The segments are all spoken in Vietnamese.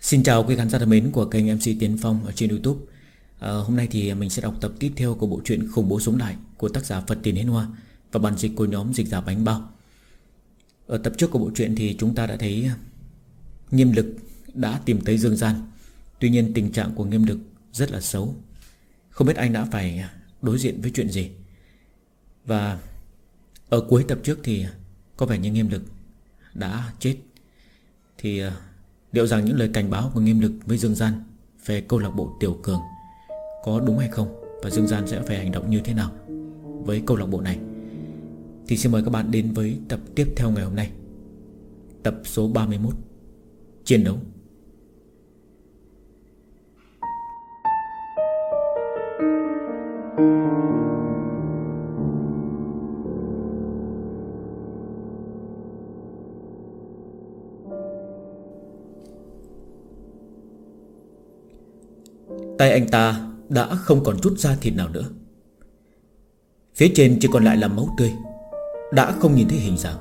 Xin chào quý khán giả thân mến của kênh MC Tiến Phong ở trên YouTube. Hôm nay thì mình sẽ đọc tập tiếp theo của bộ truyện Khủng Bố Sống Lại của tác giả Phật Tiền Hiến Hoa và bản dịch của nhóm Dịch Giả Bánh Bao. Ở tập trước của bộ truyện thì chúng ta đã thấy Nghiêm Lực đã tìm thấy Dương Gian. Tuy nhiên tình trạng của Nghiêm Lực rất là xấu. Không biết anh đã phải đối diện với chuyện gì. Và ở cuối tập trước thì có vẻ như Nghiêm Lực đã chết. Thì liệu rằng những lời cảnh báo của Nghiêm Lực với Dương Gian về câu lạc bộ Tiểu Cường có đúng hay không, và Dương Gian sẽ phải hành động như thế nào với câu lạc bộ này, thì xin mời các bạn đến với tập tiếp theo ngày hôm nay. Tập số 31, Chiến đấu. Tay anh ta đã không còn chút da thịt nào nữa. Phía trên chỉ còn lại là máu tươi, đã không nhìn thấy hình dạng.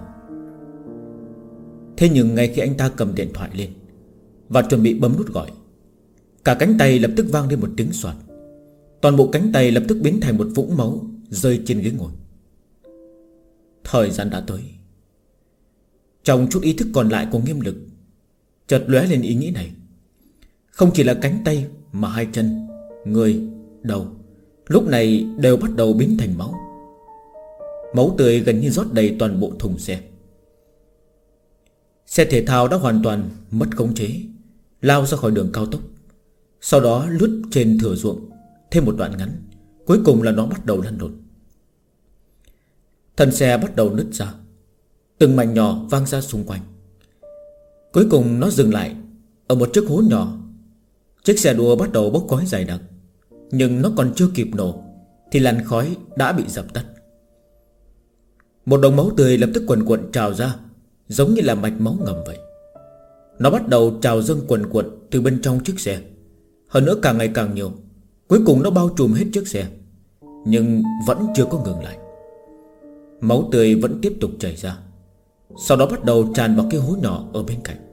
Thế nhưng ngay khi anh ta cầm điện thoại lên và chuẩn bị bấm nút gọi, cả cánh tay lập tức vang lên một tiếng xoạt. Toàn bộ cánh tay lập tức biến thành một vũng máu rơi trên ghế ngồi. Thời gian đã tới. Trong chút ý thức còn lại của Nghiêm Lực chợt lóe lên ý nghĩ này. Không chỉ là cánh tay mà hai chân, người, đầu lúc này đều bắt đầu biến thành máu. Máu tươi gần như rót đầy toàn bộ thùng xe. Xe thể thao đã hoàn toàn mất khống chế, lao ra khỏi đường cao tốc. Sau đó lướt trên thửa ruộng thêm một đoạn ngắn. Cuối cùng là nó bắt đầu lăn lộn. Thân xe bắt đầu nứt ra, từng mảnh nhỏ vang ra xung quanh. Cuối cùng nó dừng lại ở một chiếc hố nhỏ. Chiếc xe đua bắt đầu bốc khói dày đặc. Nhưng nó còn chưa kịp nổ thì làn khói đã bị dập tắt. Một đống máu tươi lập tức quần quần trào ra, giống như là mạch máu ngầm vậy. Nó bắt đầu trào dâng quần quần từ bên trong chiếc xe. Hơn nữa càng ngày càng nhiều. Cuối cùng nó bao trùm hết chiếc xe. Nhưng vẫn chưa có ngừng lại. Máu tươi vẫn tiếp tục chảy ra. Sau đó bắt đầu tràn vào cái hố nhỏ ở bên cạnh.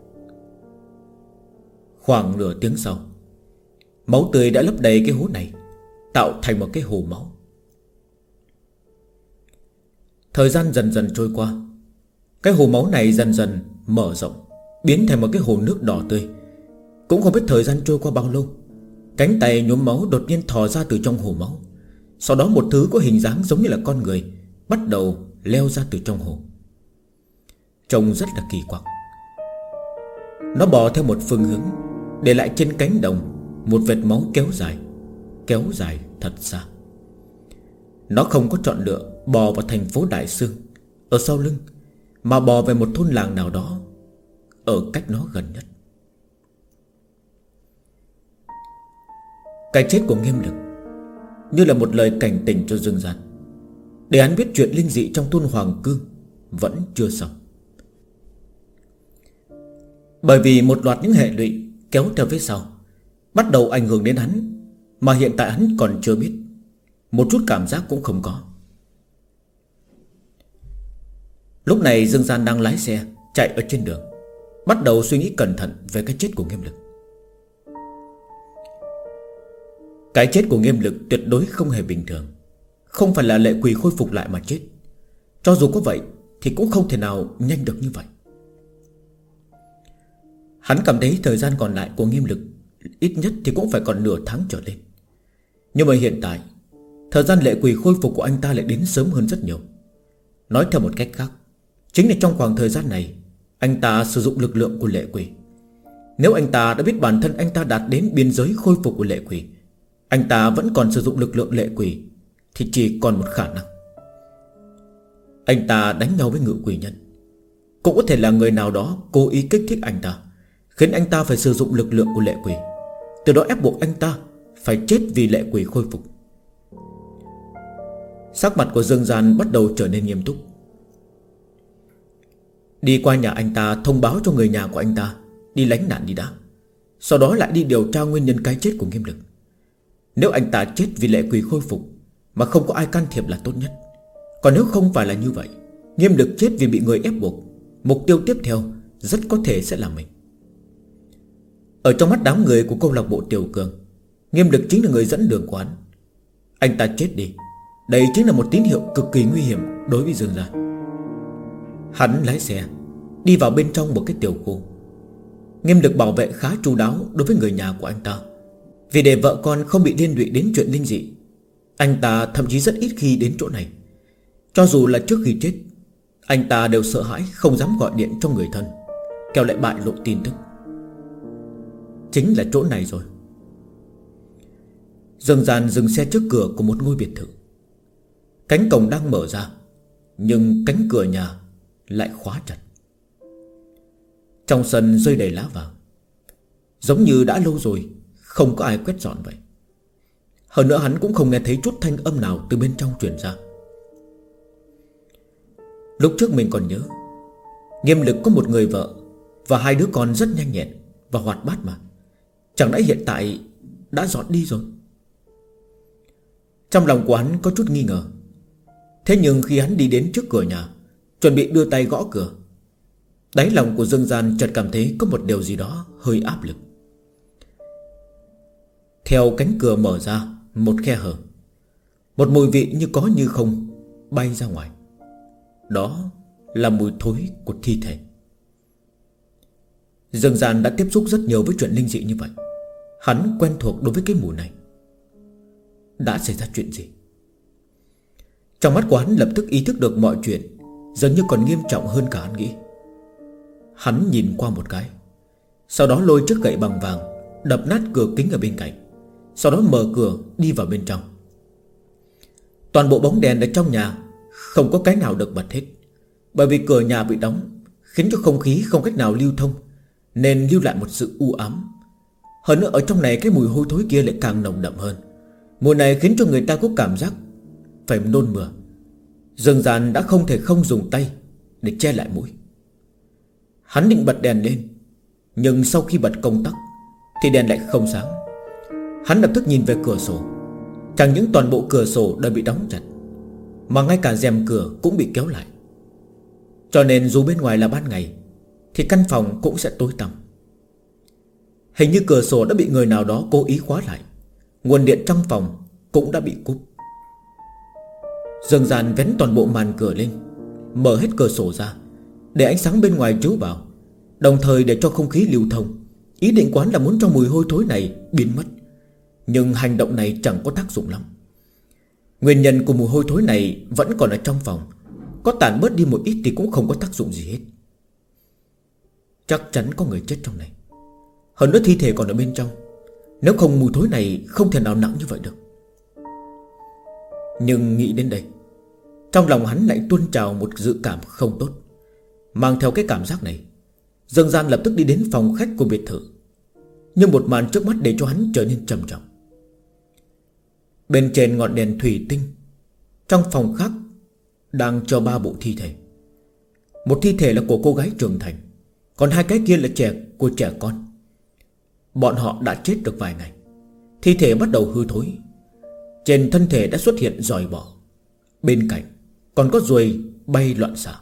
Khoảng nửa tiếng sau, máu tươi đã lấp đầy cái hố này, tạo thành một cái hồ máu. Thời gian dần dần trôi qua. Cái hồ máu này dần dần mở rộng, biến thành một cái hồ nước đỏ tươi. Cũng không biết thời gian trôi qua bao lâu, cánh tay nhuốm máu đột nhiên thò ra từ trong hồ máu. Sau đó một thứ có hình dáng giống như là con người bắt đầu leo ra từ trong hồ. Trông rất là kỳ quặc. Nó bò theo một phương hướng, để lại trên cánh đồng một vệt máu kéo dài thật xa. Nó không có chọn lựa bò vào thành phố Đại Sương ở sau lưng, mà bò về một thôn làng nào đó ở cách nó gần nhất. Cái chết của Nghiêm Lực như là một lời cảnh tỉnh cho Dương Gian, để hắn biết chuyện linh dị trong thôn Hoàng Cương vẫn chưa xong. Bởi vì một loạt những hệ lụy kéo theo phía sau bắt đầu ảnh hưởng đến hắn, mà hiện tại hắn còn chưa biết, một chút cảm giác cũng không có. Lúc này Dương Gian đang lái xe chạy ở trên đường, bắt đầu suy nghĩ cẩn thận về cái chết của Nghiêm Lực. Cái chết của Nghiêm Lực tuyệt đối không hề bình thường. Không phải là Lệ Quỳ khôi phục lại mà chết. Cho dù có vậy thì cũng không thể nào nhanh được như vậy. Hắn cảm thấy thời gian còn lại của Nghiêm Lực ít nhất thì cũng phải còn nửa tháng trở lên. Nhưng mà hiện tại thời gian Lệ Quỳ khôi phục của anh ta lại đến sớm hơn rất nhiều. Nói theo một cách khác, chính là trong khoảng thời gian này anh ta sử dụng lực lượng của Lệ Quỳ. Nếu anh ta đã biết bản thân anh ta đạt đến biên giới khôi phục của Lệ Quỳ, anh ta vẫn còn sử dụng lực lượng Lệ Quỳ, thì chỉ còn một khả năng: anh ta đánh nhau với Ngự Quỷ Nhân. Cũng có thể là người nào đó cố ý kích thích anh ta, khiến anh ta phải sử dụng lực lượng của Lệ Quỳ, từ đó ép buộc anh ta phải chết vì Lệ Quỳ khôi phục. Sắc mặt của Dương Gian bắt đầu trở nên nghiêm túc. Đi qua nhà anh ta thông báo cho người nhà của anh ta đi lánh nạn đi đã. Sau đó lại đi điều tra nguyên nhân cái chết của Nghiêm Lực. Nếu anh ta chết vì Lệ Quỳ khôi phục mà không có ai can thiệp là tốt nhất. Còn nếu không phải là như vậy, Nghiêm Lực chết vì bị người ép buộc, mục tiêu tiếp theo rất có thể sẽ là mình. Ở trong mắt đám người của câu lạc bộ Tiểu Cường, Nghiêm Lực chính là người dẫn đường của hắn. Anh ta chết đi, đây chính là một tín hiệu cực kỳ nguy hiểm đối với Dương gia. Hắn lái xe đi vào bên trong một cái tiểu khu. Nghiêm Lực bảo vệ khá chu đáo đối với người nhà của anh ta. Vì để vợ con không bị liên lụy đến chuyện linh dị, anh ta thậm chí rất ít khi đến chỗ này. Cho dù là trước khi chết, anh ta đều sợ hãi không dám gọi điện cho người thân, kẻo lại bại lộ tin tức. Chính là chỗ này rồi. Dương Gian dừng xe trước cửa của một ngôi biệt thự. Cánh cổng đang mở ra, nhưng cánh cửa nhà lại khóa chặt. Trong sân rơi đầy lá vàng, giống như đã lâu rồi không có ai quét dọn vậy. Hơn nữa hắn cũng không nghe thấy chút thanh âm nào từ bên trong truyền ra. Lúc trước mình còn nhớ, Nghiêm Lực có một người vợ và hai đứa con rất nhanh nhẹn và hoạt bát mà. Chẳng lẽ hiện tại đã dọn đi rồi? Trong lòng của hắn có chút nghi ngờ. Thế nhưng khi hắn đi đến trước cửa nhà, chuẩn bị đưa tay gõ cửa, đáy lòng của Dương Gian chợt cảm thấy có một điều gì đó hơi áp lực. Theo cánh cửa mở ra một khe hở, một mùi vị như có như không bay ra ngoài. Đó là mùi thối của thi thể. Dương Gian đã tiếp xúc rất nhiều với chuyện linh dị như vậy. Hắn quen thuộc đối với cái mùi này. Đã xảy ra chuyện gì? Trong mắt của hắn lập tức ý thức được mọi chuyện dường như còn nghiêm trọng hơn cả hắn nghĩ. Hắn nhìn qua một cái, sau đó lôi chiếc gậy bằng vàng đập nát cửa kính ở bên cạnh, sau đó mở cửa đi vào bên trong. Toàn bộ bóng đèn ở trong nhà không có cái nào được bật hết, bởi vì cửa nhà bị đóng, khiến cho không khí không cách nào lưu thông, nên lưu lại một sự u ám. Hơn nữa ở trong này cái mùi hôi thối kia lại càng nồng đậm hơn. Mùi này khiến cho người ta có cảm giác phải nôn mửa. Dương Gian đã không thể không dùng tay để che lại mũi. Hắn định bật đèn lên, nhưng sau khi bật công tắc thì đèn lại không sáng. Hắn lập tức nhìn về cửa sổ. Chẳng những toàn bộ cửa sổ đã bị đóng chặt, mà ngay cả rèm cửa cũng bị kéo lại. Cho nên dù bên ngoài là ban ngày thì căn phòng cũng sẽ tối tăm. Hình như cửa sổ đã bị người nào đó cố ý khóa lại. Nguồn điện trong phòng cũng đã bị cúp. Dương Gian vén toàn bộ màn cửa lên, mở hết cửa sổ ra để ánh sáng bên ngoài chiếu vào, đồng thời để cho không khí lưu thông. Ý định quán là muốn cho mùi hôi thối này biến mất. Nhưng hành động này chẳng có tác dụng lắm. Nguyên nhân của mùi hôi thối này vẫn còn ở trong phòng. Có tản bớt đi một ít thì cũng không có tác dụng gì hết. Chắc chắn có người chết trong này. Hơn nữa thi thể còn ở bên trong. Nếu không mùi thối này không thể nào nặng như vậy được. Nhưng nghĩ đến đây, trong lòng hắn lại tuôn trào một dự cảm không tốt. Mang theo cái cảm giác này, Dương Gian lập tức đi đến phòng khách của biệt thự. Nhưng một màn trước mắt để cho hắn trở nên trầm trọng. Bên trên ngọn đèn thủy tinh, trong phòng khác đang cho 3 bộ thi thể. Một thi thể là của cô gái trưởng thành, còn 2 cái kia là của trẻ con. Bọn họ đã chết được vài ngày. Thi thể bắt đầu hư thối. Trên thân thể đã xuất hiện giòi bọ. Bên cạnh còn có ruồi bay loạn xạ.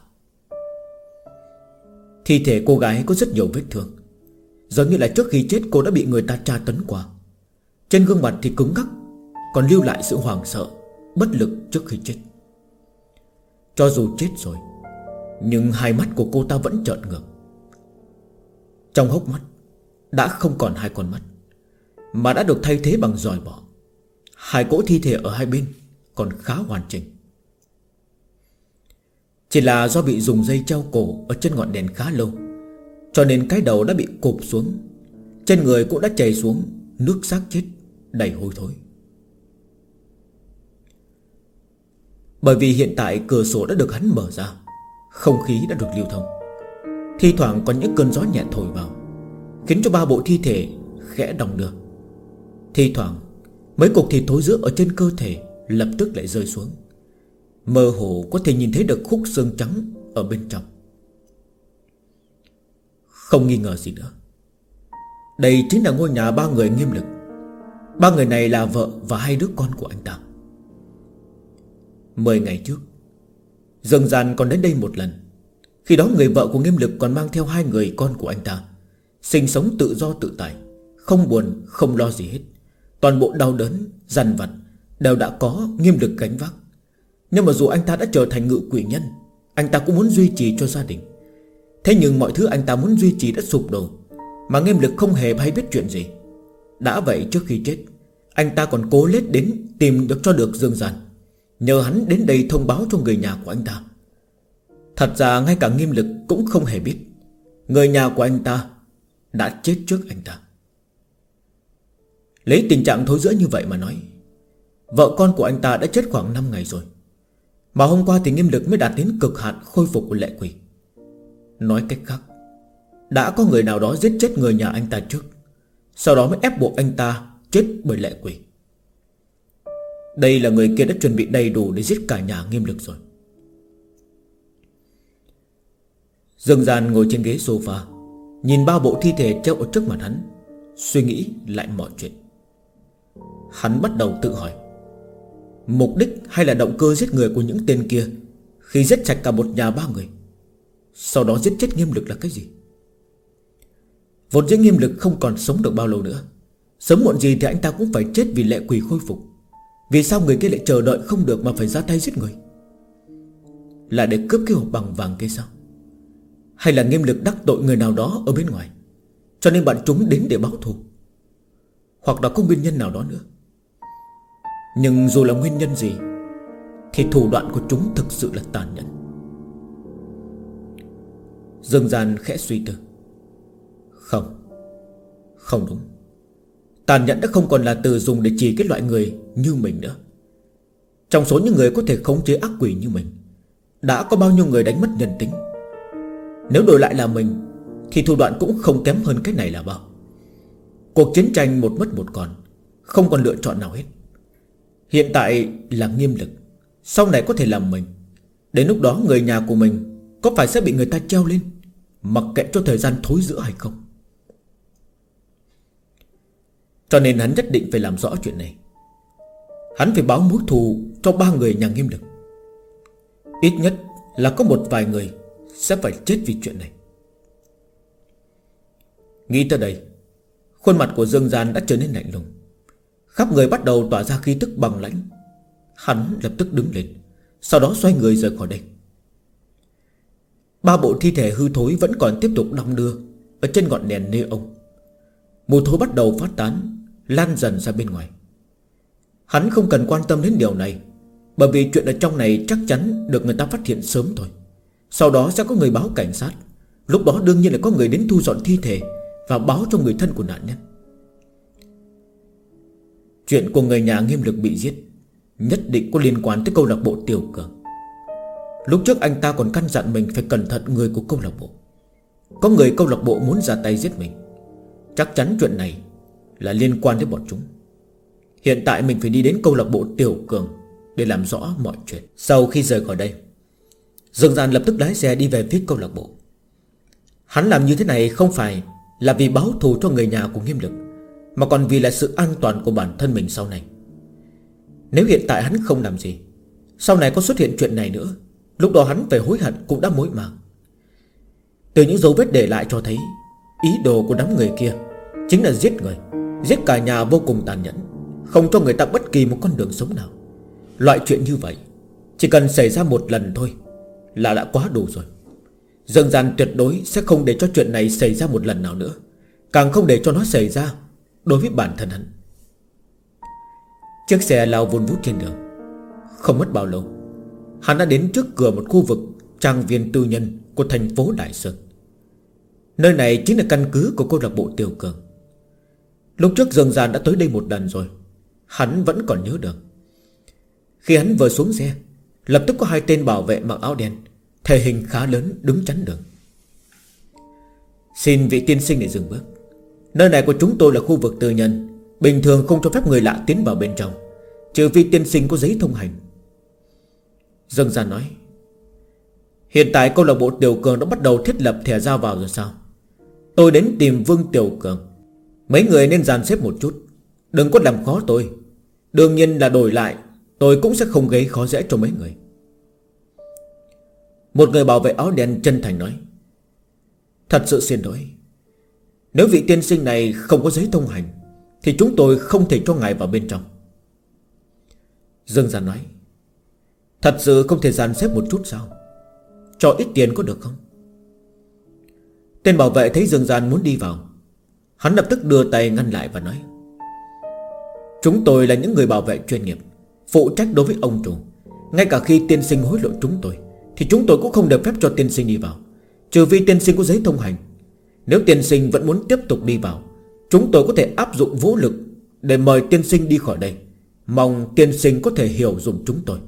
Thi thể cô gái có rất nhiều vết thương, giống như là trước khi chết cô đã bị người ta tra tấn qua. Trên gương mặt thì cứng ngắc, còn lưu lại sự hoảng sợ, bất lực trước khi chết. Cho dù chết rồi, nhưng hai mắt của cô ta vẫn trợn ngược. Trong hốc mắt đã không còn 2 con mắt, mà đã được thay thế bằng giòi bọ. 2 cỗ thi thể ở hai bên còn khá hoàn chỉnh. Chỉ là do bị dùng dây treo cổ ở trên ngọn đèn khá lâu, cho nên cái đầu đã bị cộp xuống. Trên người cũng đã chảy xuống nước xác chết đầy hôi thối. Bởi vì hiện tại cửa sổ đã được hắn mở ra, không khí đã được lưu thông. Thi thoảng có những cơn gió nhẹ thổi vào, khiến cho 3 bộ thi thể khẽ đong đưa. Thi thoảng mấy cục thịt thối rữa ở trên cơ thể lập tức lại rơi xuống. Mơ hồ có thể nhìn thấy được khúc xương trắng ở bên trong. Không nghi ngờ gì nữa, đây chính là ngôi nhà 3 người Nghiêm Lực. 3 người này là vợ và 2 đứa con của anh ta. 10 ngày trước, Dương Gian còn đến đây một lần. Khi đó người vợ của Nghiêm Lực còn mang theo 2 người con của anh ta, sinh sống tự do tự tại, không buồn, không lo gì hết. Toàn bộ đau đớn, dằn vặt đều đã có Nghiêm Lực gánh vác. Nhưng mà dù anh ta đã trở thành ngự quỷ nhân, anh ta cũng muốn duy trì cho gia đình. Thế nhưng mọi thứ anh ta muốn duy trì đã sụp đổ, mà Nghiêm Lực không hề hay biết chuyện gì. Đã vậy trước khi chết, anh ta còn cố lết đến tìm được cho được Dương Gian, nhờ hắn đến đây thông báo cho người nhà của anh ta. Thật ra ngay cả Nghiêm Lực cũng không hề biết người nhà của anh ta đã chết trước anh ta. Lấy tình trạng thối rữa như vậy mà nói, vợ con của anh ta đã chết khoảng 5 ngày rồi, mà hôm qua thì Nghiêm Lực mới đạt đến cực hạn khôi phục của lệ quỷ. Nói cách khác, đã có người nào đó giết chết người nhà anh ta trước, sau đó mới ép buộc anh ta chết bởi lệ quỷ. Đây là người kia đã chuẩn bị đầy đủ để giết cả nhà Nghiêm Lực rồi. Dương Gian ngồi trên ghế sofa, nhìn ba bộ thi thể treo ở trước mặt hắn, suy nghĩ lại mọi chuyện. Hắn bắt đầu tự hỏi, mục đích hay là động cơ giết người của những tên kia khi giết sạch cả một nhà 3 người, sau đó giết chết Nghiêm Lực là cái gì? Vốn dĩ Nghiêm Lực không còn sống được bao lâu nữa, sớm muộn gì thì anh ta cũng phải chết vì lệ quỷ khôi phục. Vì sao người kia lại chờ đợi không được mà phải ra tay giết người? Là để cướp cái hộp bằng vàng kia sao? Hay là Nghiêm Lực đắc tội người nào đó ở bên ngoài, cho nên bọn chúng đến để báo thù? Hoặc là có nguyên nhân nào đó nữa. Nhưng dù là nguyên nhân gì thì thủ đoạn của chúng thực sự là tàn nhẫn. Dương Gian khẽ suy tư. Không đúng. Tàn nhẫn đã không còn là từ dùng để chỉ cái loại người như mình nữa. Trong số những người có thể khống chế ác quỷ như mình, đã có bao nhiêu người đánh mất nhân tính. Nếu đổi lại là mình thì thủ đoạn cũng không kém hơn cái này là bao. Cuộc chiến tranh một mất một còn, không còn lựa chọn nào hết. Hiện tại là Nghiêm Lực, sau này có thể là mình. Đến lúc đó người nhà của mình có phải sẽ bị người ta treo lên, mặc kệ cho thời gian thối rữa hay không? Cho nên hắn nhất định phải làm rõ chuyện này. Hắn phải báo mối thù cho 3 người nhà Nghiêm Lực. Ít nhất là có một vài người sẽ phải chết vì chuyện này. Nghĩ tới đây, khuôn mặt của Dương Gian đã trở nên lạnh lùng, khắp người bắt đầu tỏa ra khí tức băng lãnh. Hắn lập tức đứng lên, sau đó xoay người rời khỏi đây. 3 bộ thi thể hư thối vẫn còn tiếp tục đong đưa ở trên ngọn đèn neon. Mùi thối bắt đầu phát tán, lan dần ra bên ngoài. Hắn không cần quan tâm đến điều này, bởi vì chuyện ở trong này chắc chắn được người ta phát hiện sớm thôi. Sau đó sẽ có người báo cảnh sát. Lúc đó đương nhiên là có người đến thu dọn thi thể và báo cho người thân của nạn nhân. Chuyện của người nhà Nghiêm Lực bị giết nhất định có liên quan tới câu lạc bộ Tiểu Cường. Lúc trước anh ta còn căn dặn mình phải cẩn thận người của câu lạc bộ. Có người câu lạc bộ muốn ra tay giết mình. Chắc chắn chuyện này là liên quan đến bọn chúng. Hiện tại mình phải đi đến câu lạc bộ Tiểu Cường để làm rõ mọi chuyện. Sau khi rời khỏi đây, Dương Gian lập tức lái xe đi về phía câu lạc bộ. Hắn làm như thế này không phải là vì báo thù cho người nhà của Nghiêm Lực, mà còn vì là sự an toàn của bản thân mình sau này. Nếu hiện tại hắn không làm gì, sau này có xuất hiện chuyện này nữa, lúc đó hắn phải hối hận cũng đã mối màng. Từ những dấu vết để lại cho thấy ý đồ của đám người kia chính là giết người, giết cả nhà vô cùng tàn nhẫn, không cho người ta bất kỳ một con đường sống nào. Loại chuyện như vậy chỉ cần xảy ra một lần thôi là đã quá đủ rồi. Dương Gian tuyệt đối sẽ không để cho chuyện này xảy ra một lần nào nữa, càng không để cho nó xảy ra đối với bản thân hắn. Chiếc xe lao vun vút trên đường. Không mất bao lâu, hắn đã đến trước cửa một khu vực trang viên tư nhân của thành phố Đại Sơn. Nơi này chính là căn cứ của câu lạc bộ Tiểu Cường. Lúc trước Dương Gian đã tới đây một lần rồi, hắn vẫn còn nhớ được. Khi hắn vừa xuống xe, lập tức có 2 tên bảo vệ mặc áo đen, thể hình khá lớn đứng chắn đường. Xin vị tiên sinh để dừng bước. Nơi này của chúng tôi là khu vực tư nhân, bình thường không cho phép người lạ tiến vào bên trong, trừ phi tiên sinh có giấy thông hành. Dương Gian nói, hiện tại câu lạc bộ Tiểu Cường đã bắt đầu thiết lập thẻ ra vào rồi sao? Tôi đến tìm Vương Tiểu Cường. Mấy người nên dàn xếp một chút, đừng có làm khó tôi. Đương nhiên là đổi lại, tôi cũng sẽ không gây khó dễ cho mấy người. Một người bảo vệ áo đen chân thành nói, thật sự xin lỗi, Nếu vị tiên sinh này không có giấy thông hành thì chúng tôi không thể cho ngài vào bên trong. Dương Gian nói: Thật sự không thể dàn xếp một chút sao? Cho ít tiền có được không? Tên bảo vệ thấy Dương Gian muốn đi vào, hắn lập tức đưa tay ngăn lại và nói: Chúng tôi là những người bảo vệ chuyên nghiệp, phụ trách đối với ông chủ. Ngay cả khi tiên sinh hối lộ chúng tôi thì chúng tôi cũng không được phép cho tiên sinh đi vào, trừ phi tiên sinh có giấy thông hành. Nếu tiên sinh vẫn muốn tiếp tục đi vào, chúng tôi có thể áp dụng vũ lực để mời tiên sinh đi khỏi đây. Mong tiên sinh có thể hiểu dùng chúng tôi.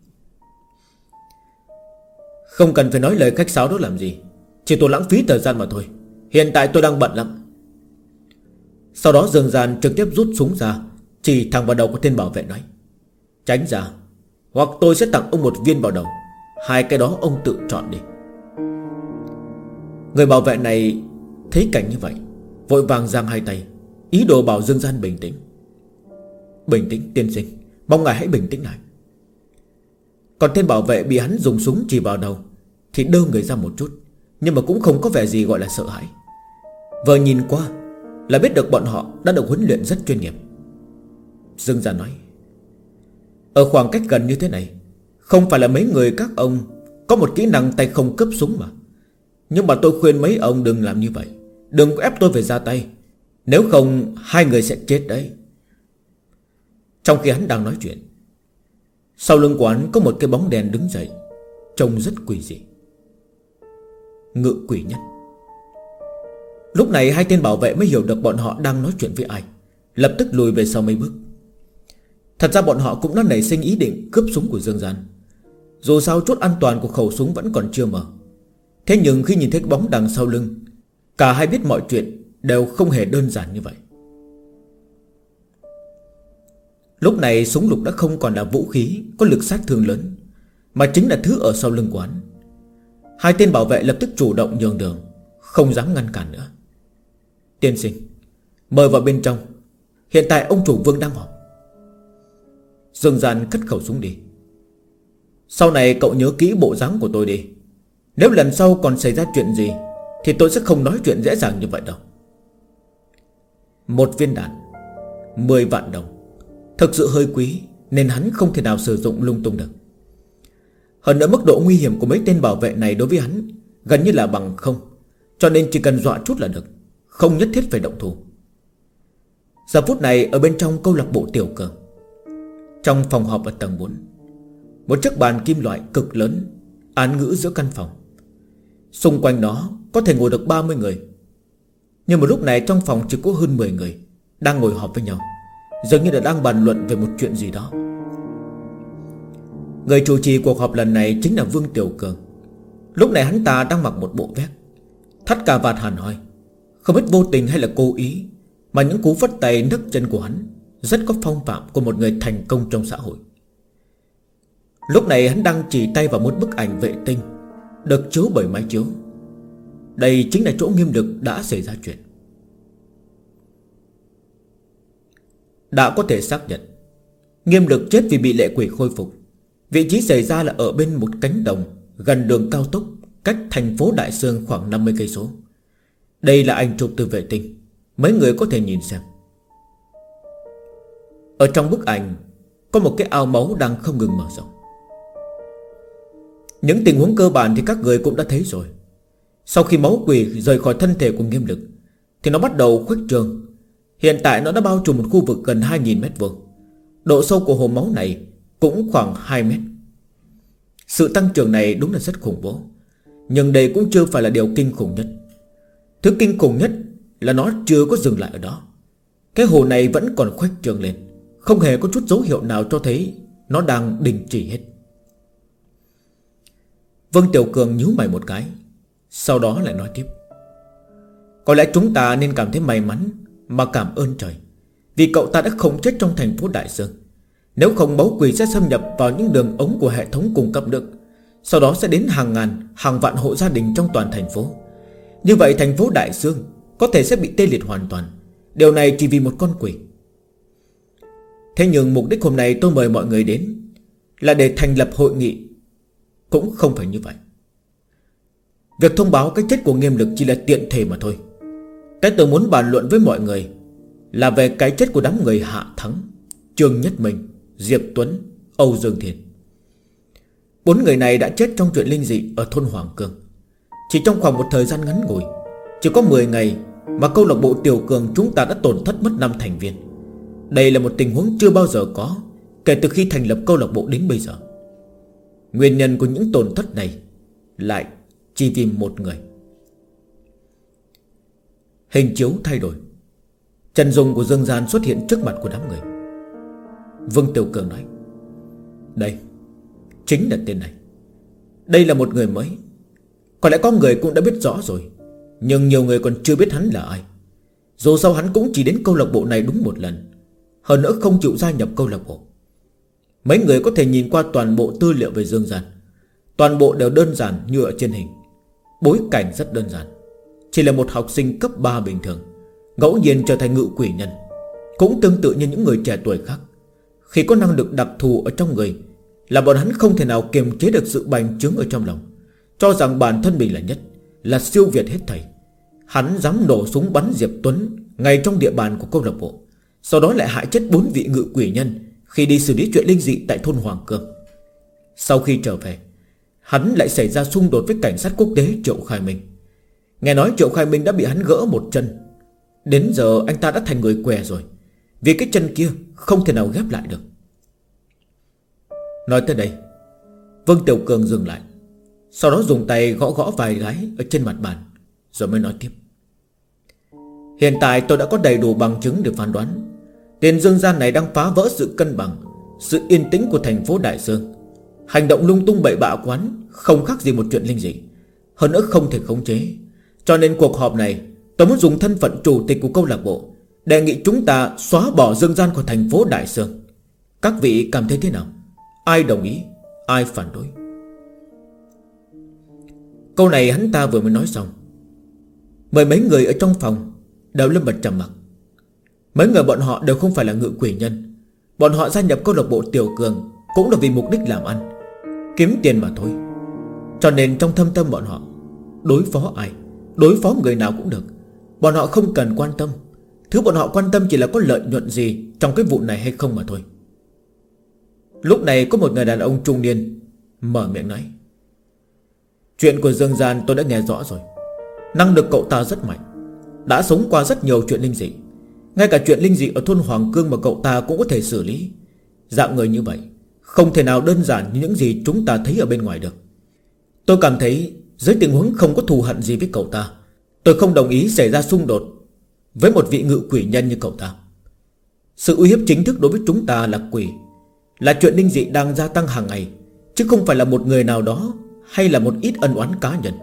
Không cần phải nói lời khách sáo đó làm gì, chỉ tôi lãng phí thời gian mà thôi. Hiện tại tôi đang bận lắm. Sau đó Dương Gian trực tiếp rút súng ra, chỉ thẳng vào đầu của tên bảo vệ nói: Tránh ra, hoặc tôi sẽ tặng ông một viên vào đầu. Hai cái đó ông tự chọn đi. Người bảo vệ này thấy cảnh như vậy, vội vàng giang hai tay, ý đồ bảo Dương Gian bình tĩnh. Bình tĩnh tiên sinh, mong ngài hãy bình tĩnh lại. Còn tên bảo vệ bị hắn dùng súng chỉ vào đầu thì đơ người ra một chút, nhưng mà cũng không có vẻ gì gọi là sợ hãi. Vừa nhìn qua là biết được bọn họ đã được huấn luyện rất chuyên nghiệp. Dương Gian nói: Ở khoảng cách gần như thế này, không phải là mấy người các ông có một kỹ năng tay không cướp súng mà. Nhưng mà tôi khuyên mấy ông đừng làm như vậy, đừng có ép tôi phải ra tay, nếu không hai người sẽ chết đấy. Trong khi hắn đang nói chuyện, sau lưng của hắn có một cái bóng đèn đứng dậy, trông rất quỷ dị. Ngự quỷ nhân. Lúc này hai tên bảo vệ mới hiểu được bọn họ đang nói chuyện với ai, lập tức lùi về sau mấy bước. Thật ra bọn họ cũng đã nảy sinh ý định cướp súng của Dương Gian. Dù sao chốt an toàn của khẩu súng vẫn còn chưa mở. Thế nhưng khi nhìn thấy cái bóng đằng sau lưng, cả hai biết mọi chuyện đều không hề đơn giản như vậy. Lúc này súng lục đã không còn là vũ khí có lực sát thương lớn, mà chính là thứ ở sau lưng của hắn. Hai tên bảo vệ lập tức chủ động nhường đường, không dám ngăn cản nữa. Tiên sinh, mời vào bên trong, hiện tại ông chủ Vương đang họp. Dương Gian cất khẩu súng đi. Sau này cậu nhớ kỹ bộ dáng của tôi đi. Nếu lần sau còn xảy ra chuyện gì thì tôi sẽ không nói chuyện dễ dàng như vậy đâu. 1 viên đạn 10 vạn đồng, thực sự hơi quý, nên hắn không thể nào sử dụng lung tung được. Hơn nữa mức độ nguy hiểm của mấy tên bảo vệ này đối với hắn gần như là bằng không, cho nên chỉ cần dọa chút là được, không nhất thiết phải động thủ. Giờ phút này ở bên trong câu lạc bộ Tiểu Cường, trong phòng họp ở tầng 4, một chiếc bàn kim loại cực lớn án ngữ giữa căn phòng. Xung quanh nó có thể ngồi được 30 người. Nhưng mà lúc này trong phòng chỉ có hơn 10 người đang ngồi họp với nhau, dường như là đang bàn luận về một chuyện gì đó. Người chủ trì cuộc họp lần này chính là Vương Tiểu Cường. Lúc này hắn ta đang mặc một bộ vest, thắt cà vạt hàn hoi. Không biết vô tình hay là cố ý mà những cú vất tay nấc chân của hắn rất có phong phạm của một người thành công trong xã hội. Lúc này hắn đang chỉ tay vào một bức ảnh vệ tinh được chiếu bởi máy chiếu. Đây chính là chỗ Nghiêm Lực đã xảy ra chuyện. Đã có thể xác nhận Nghiêm Lực chết vì bị lệ quỷ khôi phục. Vị trí xảy ra là ở bên một cánh đồng gần đường cao tốc, cách thành phố Đại Sương khoảng 50 cây số. Đây là ảnh chụp từ vệ tinh, mấy người có thể nhìn xem. Ở trong bức ảnh có một cái ao máu đang không ngừng mở rộng. Những tình huống cơ bản thì các người cũng đã thấy rồi. Sau khi máu quỷ rời khỏi thân thể của Nghiêm Lực thì nó bắt đầu khuếch trương. Hiện tại nó đã bao trùm một khu vực gần 2.000 mét vuông. Độ sâu của hồ máu này cũng khoảng 2 mét. Sự tăng trưởng này đúng là rất khủng bố, nhưng đây cũng chưa phải là điều kinh khủng nhất. Thứ kinh khủng nhất là nó chưa có dừng lại ở đó. Cái hồ này vẫn còn khuếch trương lên, không hề có chút dấu hiệu nào cho thấy nó đang đình chỉ hết. Vương Tiểu Cường nhíu mày một cái, sau đó lại nói tiếp: Có lẽ chúng ta nên cảm thấy may mắn mà cảm ơn trời, vì cậu ta đã không chết trong thành phố Đại Sương. Nếu không máu quỷ sẽ xâm nhập vào những đường ống của hệ thống cung cấp nước, sau đó sẽ đến hàng ngàn, hàng vạn hộ gia đình trong toàn thành phố. Như vậy thành phố Đại Sương có thể sẽ bị tê liệt hoàn toàn. Điều này chỉ vì một con quỷ. Thế nhưng mục đích hôm nay tôi mời mọi người đến là để thành lập hội nghị. Cũng không phải như vậy. Việc thông báo cái chết của Nghiêm Lực chỉ là tiện thể mà thôi. Cái tôi muốn bàn luận với mọi người là về cái chết của đám người Hạ Thắng, Trương Nhất Minh, Diệp Tuấn, Âu Dương Thiên. 4 người này đã chết trong chuyện linh dị ở thôn Hoàng Cương. Chỉ trong khoảng một thời gian ngắn ngủi, chỉ có 10 ngày mà câu lạc bộ Tiểu Cường chúng ta đã tổn thất mất 5 thành viên. Đây là một tình huống chưa bao giờ có kể từ khi thành lập câu lạc bộ đến bây giờ. Nguyên nhân của những tổn thất này lại chỉ vì một người. Hình chiếu thay đổi. Chân dung của Dương Gian xuất hiện trước mặt của đám người. Vương Tiểu Cường nói: đây chính là tên này. Đây là một người mới. Có lẽ có người cũng đã biết rõ rồi, nhưng nhiều người còn chưa biết hắn là ai. Dù sao hắn cũng chỉ đến câu lạc bộ này đúng một lần, hơn nữa không chịu gia nhập câu lạc bộ. Mấy người có thể nhìn qua toàn bộ tư liệu về Dương Gian. Toàn bộ đều đơn giản như ở trên hình. Bối cảnh rất đơn giản, chỉ là một học sinh cấp 3 bình thường, ngẫu nhiên trở thành ngự quỷ nhân. Cũng tương tự như những người trẻ tuổi khác, khi có năng lực đặc thù ở trong người, là bọn hắn không thể nào kiềm chế được sự bành trướng ở trong lòng, cho rằng bản thân mình là nhất, là siêu việt hết thảy. Hắn dám nổ súng bắn Diệp Tuấn ngay trong địa bàn của câu lạc bộ, sau đó lại hại chết 4 vị ngự quỷ nhân khi đi xử lý chuyện linh dị tại thôn Hoàng Cương. Sau khi trở về, hắn lại xảy ra xung đột với cảnh sát quốc tế Triệu Khai Minh. Nghe nói Triệu Khai Minh đã bị hắn gỡ một chân. Đến giờ anh ta đã thành người què rồi, vì cái chân kia không thể nào ghép lại được. Nói tới đây, Vương Tiểu Cường dừng lại, sau đó dùng tay gõ gõ vài cái ở trên mặt bàn, rồi mới nói tiếp: hiện tại tôi đã có đầy đủ bằng chứng để phán đoán tên Dương Gian này đang phá vỡ sự cân bằng, sự yên tĩnh của thành phố Đại Sơn. Hành động lung tung bậy bạ của hắn không khác gì một chuyện linh dị, hơn nữa không thể khống chế. Cho nên cuộc họp này tôi muốn dùng thân phận chủ tịch của câu lạc bộ đề nghị chúng ta xóa bỏ Dương Gian của thành phố Đại Sơn. Các vị cảm thấy thế nào? Ai đồng ý, ai phản đối? Câu này hắn ta vừa mới nói xong, mười mấy người ở trong phòng đều lâm vào trầm mặc. Mấy người bọn họ đều không phải là ngự quỷ nhân. Bọn họ gia nhập câu lạc bộ Tiểu Cường cũng là vì mục đích làm ăn, kiếm tiền mà thôi. Cho nên trong thâm tâm bọn họ, đối phó ai, đối phó người nào cũng được. Bọn họ không cần quan tâm. Thứ bọn họ quan tâm chỉ là có lợi nhuận gì trong cái vụ này hay không mà thôi. Lúc này có một người đàn ông trung niên mở miệng nói: chuyện của Dương Gian tôi đã nghe rõ rồi. Năng lực cậu ta rất mạnh, đã sống qua rất nhiều chuyện linh dị. Ngay cả chuyện linh dị ở thôn Hoàng Cương mà cậu ta cũng có thể xử lý. Dạng người như vậy không thể nào đơn giản như những gì chúng ta thấy ở bên ngoài được. Tôi cảm thấy dưới tình huống không có thù hận gì với cậu ta, tôi không đồng ý xảy ra xung đột với một vị ngự quỷ nhân như cậu ta. Sự uy hiếp chính thức đối với chúng ta là quỷ, là chuyện linh dị đang gia tăng hàng ngày, chứ không phải là một người nào đó hay là một ít ân oán cá nhân.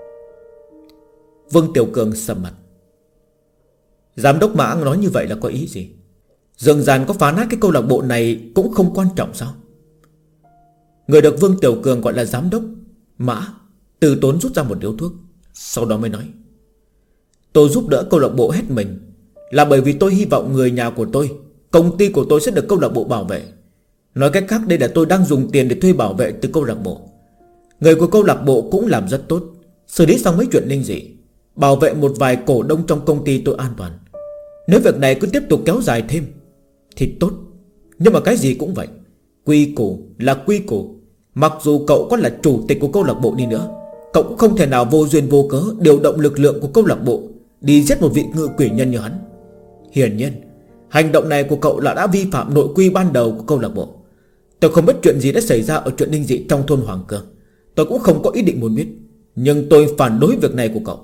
Vương Tiểu Cường sầm mặt. Giám đốc Mã nói như vậy là có ý gì? Dương Gian có phá nát cái câu lạc bộ này cũng không quan trọng sao? Người được Vương Tiểu Cường gọi là giám đốc Mã từ tốn rút ra một điếu thuốc, sau đó mới nói: tôi giúp đỡ câu lạc bộ hết mình là bởi vì tôi hy vọng người nhà của tôi, công ty của tôi sẽ được câu lạc bộ bảo vệ. Nói cách khác, đây là tôi đang dùng tiền để thuê bảo vệ từ câu lạc bộ. Người của câu lạc bộ cũng làm rất tốt, xử lý xong mấy chuyện linh dị, bảo vệ một vài cổ đông trong công ty tôi an toàn. Nếu việc này cứ tiếp tục kéo dài thêm thì tốt. Nhưng mà cái gì cũng vậy, quy củ là quy củ. Mặc dù cậu có là chủ tịch của câu lạc bộ đi nữa, cậu cũng không thể nào vô duyên vô cớ điều động lực lượng của câu lạc bộ đi giết một vị ngự quỷ nhân như hắn. Hiển nhiên hành động này của cậu là đã vi phạm nội quy ban đầu của câu lạc bộ. Tôi không biết chuyện gì đã xảy ra ở chuyện linh dị trong thôn Hoàng Cương, tôi cũng không có ý định muốn biết, nhưng tôi phản đối việc này của cậu.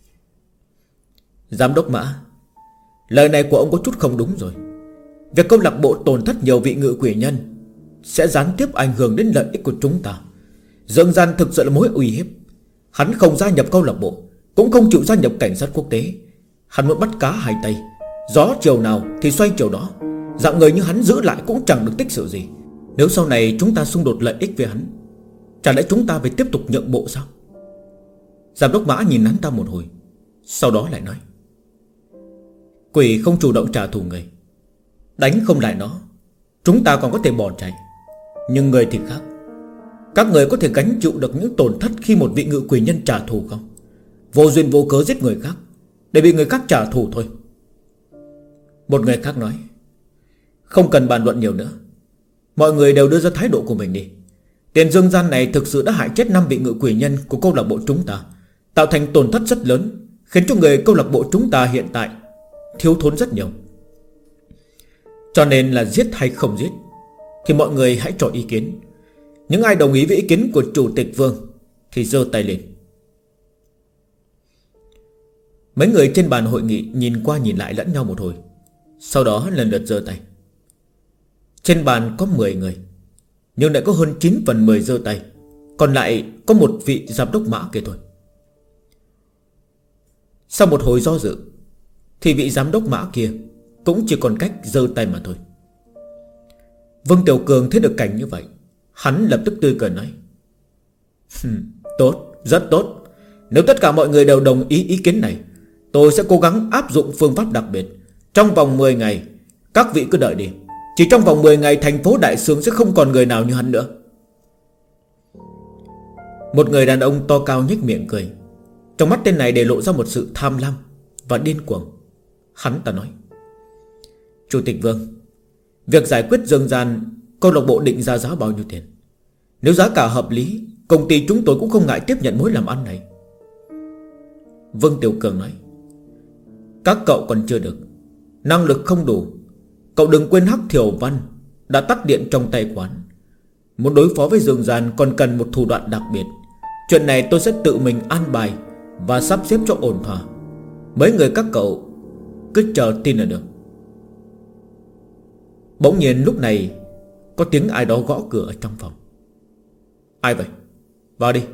Giám đốc Mã, lời này của ông có chút không đúng rồi. Việc câu lạc bộ tổn thất nhiều vị ngự quỷ nhân sẽ gián tiếp ảnh hưởng đến lợi ích của chúng ta. Dương Gian thực sự là mối uy hiếp. Hắn không gia nhập câu lạc bộ, cũng không chịu gia nhập cảnh sát quốc tế. Hắn muốn bắt cá hai tay, gió chiều nào thì xoay chiều đó. Dạng người như hắn giữ lại cũng chẳng được tích sự gì. Nếu sau này chúng ta xung đột lợi ích với hắn, chẳng lẽ chúng ta phải tiếp tục nhượng bộ sao? Giám đốc Mã nhìn hắn ta một hồi, sau đó lại nói: quỷ không chủ động trả thù người, đánh không lại nó, chúng ta còn có thể bỏ chạy. Nhưng người thì khác. Các người có thể gánh chịu được những tổn thất khi một vị ngự quỷ nhân trả thù không? Vô duyên vô cớ giết người khác, để bị người khác trả thù thôi. Một người khác nói: Không cần bàn luận nhiều nữa, mọi người đều đưa ra thái độ của mình đi. Tiền dương gian này thực sự đã hại chết 5 vị ngự quỷ nhân của câu lạc bộ chúng ta, tạo thành tổn thất rất lớn, khiến cho người câu lạc bộ chúng ta hiện tại thiếu thốn rất nhiều. Cho nên là giết hay không giết thì mọi người hãy cho ý kiến. Những ai đồng ý với ý kiến của Chủ tịch Vương thì giơ tay lên. Mấy người trên bàn hội nghị nhìn qua nhìn lại lẫn nhau một hồi, sau đó lần lượt giơ tay. Trên bàn có 10 người, nhưng lại có hơn 9/10 giơ tay, còn lại có một vị giám đốc Mã kia thôi. Sau một hồi do dự thì vị giám đốc Mã kia cũng chỉ còn cách giơ tay mà thôi. Vương Tiểu Cường thấy được cảnh như vậy, hắn lập tức tươi cười nói: Tốt, rất tốt. Nếu tất cả mọi người đều đồng ý ý kiến này, tôi sẽ cố gắng áp dụng phương pháp đặc biệt. Trong vòng 10 ngày, các vị cứ đợi đi. Chỉ trong vòng 10 ngày, thành phố Đại Sương sẽ không còn người nào như hắn nữa. Một người đàn ông to cao nhếch miệng cười, trong mắt tên này để lộ ra một sự tham lam và điên cuồng. Hắn ta nói: Chủ tịch Vương, việc giải quyết dương gian, câu lạc bộ định ra giá bao nhiêu tiền? Nếu giá cả hợp lý, công ty chúng tôi cũng không ngại tiếp nhận mối làm ăn này. Vương Tiểu Cường nói: Các cậu còn chưa được, năng lực không đủ. Cậu đừng quên Hắc Thiểu Văn đã tắt điện trong tay quán. Muốn đối phó với dương gian còn cần một thủ đoạn đặc biệt. Chuyện này tôi sẽ tự mình an bài và sắp xếp cho ổn thỏa. Mấy người các cậu cứ chờ tin là được. Bỗng nhiên lúc này có tiếng ai đó gõ cửa ở trong phòng. Ai vậy? Vào đi.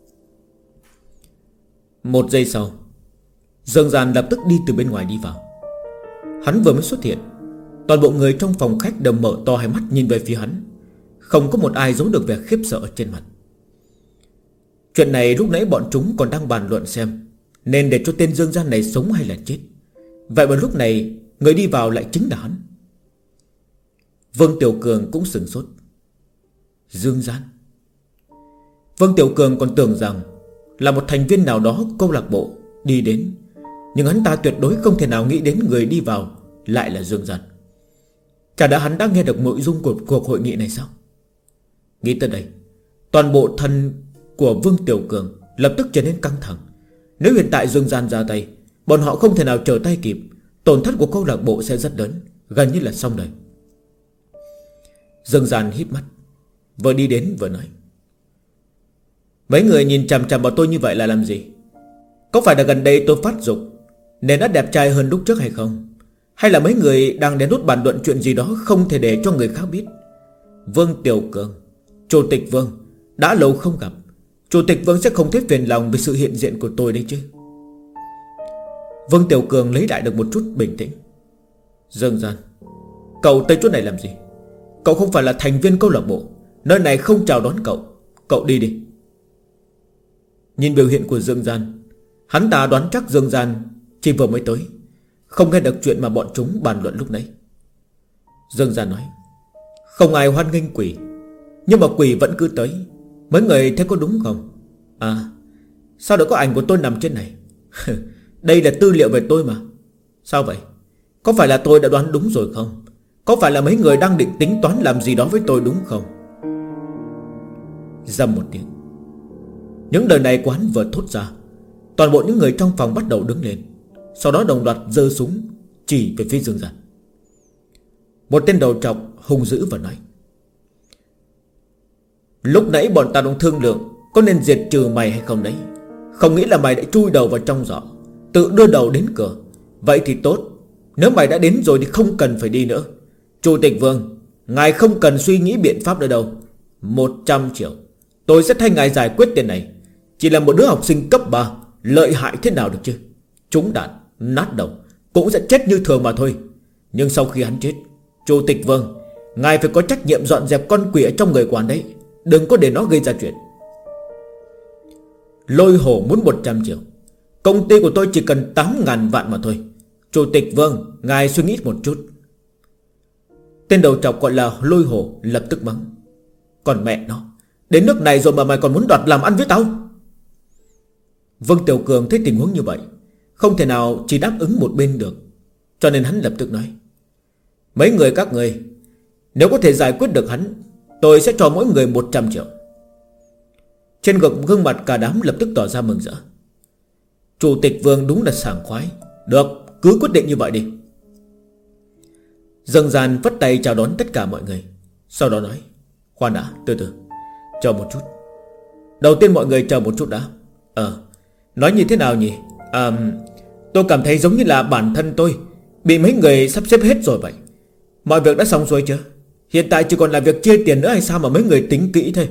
Một giây sau, Dương Gian lập tức đi từ bên ngoài đi vào. Hắn vừa mới xuất hiện, toàn bộ người trong phòng khách đều mở to hai mắt nhìn về phía hắn. Không có một ai giấu được vẻ khiếp sợ trên mặt. Chuyện này lúc nãy bọn chúng còn đang bàn luận xem nên để cho tên Dương Gian này sống hay là chết. Vậy mà lúc này người đi vào lại chính là hắn. Vương Tiểu Cường cũng sửng sốt. Dương Gian. Vương Tiểu Cường còn tưởng rằng là một thành viên nào đó câu lạc bộ đi đến, nhưng hắn ta tuyệt đối không thể nào nghĩ đến người đi vào lại là Dương Gian. Chả đã hắn đã nghe được nội dung của cuộc hội nghị này sao? Nghĩ tới đây, toàn bộ thân của Vương Tiểu Cường lập tức trở nên căng thẳng. Nếu hiện tại Dương Gian ra tay, bọn họ không thể nào trở tay kịp, tổn thất của câu lạc bộ sẽ rất lớn, gần như là xong đời. Dương Gian híp mắt, vừa đi đến vừa nói: Mấy người nhìn chằm chằm vào tôi như vậy là làm gì? Có phải là gần đây tôi phát dục nên đã đẹp trai hơn lúc trước hay không? Hay là mấy người đang đến nút bàn luận chuyện gì đó không thể để cho người khác biết? Vương Tiểu Cường, Chủ tịch Vương, đã lâu không gặp, Chủ tịch Vương sẽ không thấy phiền lòng vì sự hiện diện của tôi đấy chứ? Vương Tiểu Cường lấy lại được một chút bình tĩnh. Dương Gian, cậu tới chỗ này làm gì? Cậu không phải là thành viên câu lạc bộ, nơi này không chào đón cậu. Cậu đi đi. Nhìn biểu hiện của Dương Gian, hắn ta đoán chắc Dương Gian chỉ vừa mới tới, không nghe được chuyện mà bọn chúng bàn luận lúc nãy. Dương Gian nói: Không ai hoan nghênh quỷ, nhưng mà quỷ vẫn cứ tới. Mấy người thấy có đúng không? À, sao lại có ảnh của tôi nằm trên này? Đây là tư liệu về tôi mà. Sao vậy? Có phải là tôi đã đoán đúng rồi không? Có phải là mấy người đang định tính toán làm gì đó với tôi đúng không? Rầm một tiếng, những lời này của hắn vừa thốt ra, toàn bộ những người trong phòng bắt đầu đứng lên, sau đó đồng loạt giơ súng chỉ về phía Dương Gian. Một tên đầu trọc hung dữ và nói: Lúc nãy bọn ta đang thương lượng có nên diệt trừ mày hay không đấy. Không nghĩ là mày đã chui đầu vào trong giỏ, tự đưa đầu đến cửa. Vậy thì tốt, nếu mày đã đến rồi thì không cần phải đi nữa. Chủ tịch Vương, ngài không cần suy nghĩ biện pháp nữa đâu. 100 triệu, tôi sẽ thay ngài giải quyết tiền này. Chỉ là một đứa học sinh cấp 3, lợi hại thế nào được chứ? Trúng đạn, nát đầu, cũng sẽ chết như thường mà thôi. Nhưng sau khi hắn chết, Chủ tịch Vương, ngài phải có trách nhiệm dọn dẹp con quỷ ở trong người quán đấy. Đừng có để nó gây ra chuyện. Lôi Hổ muốn 100 triệu. Công ty của tôi chỉ cần 8.000 vạn mà thôi. Chủ tịch Vương, ngài suy nghĩ một chút. Tên đầu trọc gọi là Lôi Hổ lập tức mắng: Còn mẹ nó, đến nước này rồi mà mày còn muốn đoạt làm ăn với tao? Vương Tiểu Cường thấy tình huống như vậy, không thể nào chỉ đáp ứng một bên được. Cho nên hắn lập tức nói: mấy người các người, nếu có thể giải quyết được hắn, tôi sẽ cho mỗi người 100 triệu. Trên gương mặt cả đám lập tức tỏ ra mừng rỡ. Chủ tịch Vương đúng là sảng khoái. Được, cứ quyết định như vậy đi. Dương Gian vất tay chào đón tất cả mọi người, sau đó nói: khoan đã, từ từ, chờ một chút. Đầu tiên mọi người chờ một chút đã. Nói như thế nào nhỉ? Tôi cảm thấy giống như là bản thân tôi bị mấy người sắp xếp hết rồi vậy. Mọi việc đã xong xuôi chưa? Hiện tại chỉ còn là việc chia tiền nữa hay sao mà mấy người tính kỹ thế?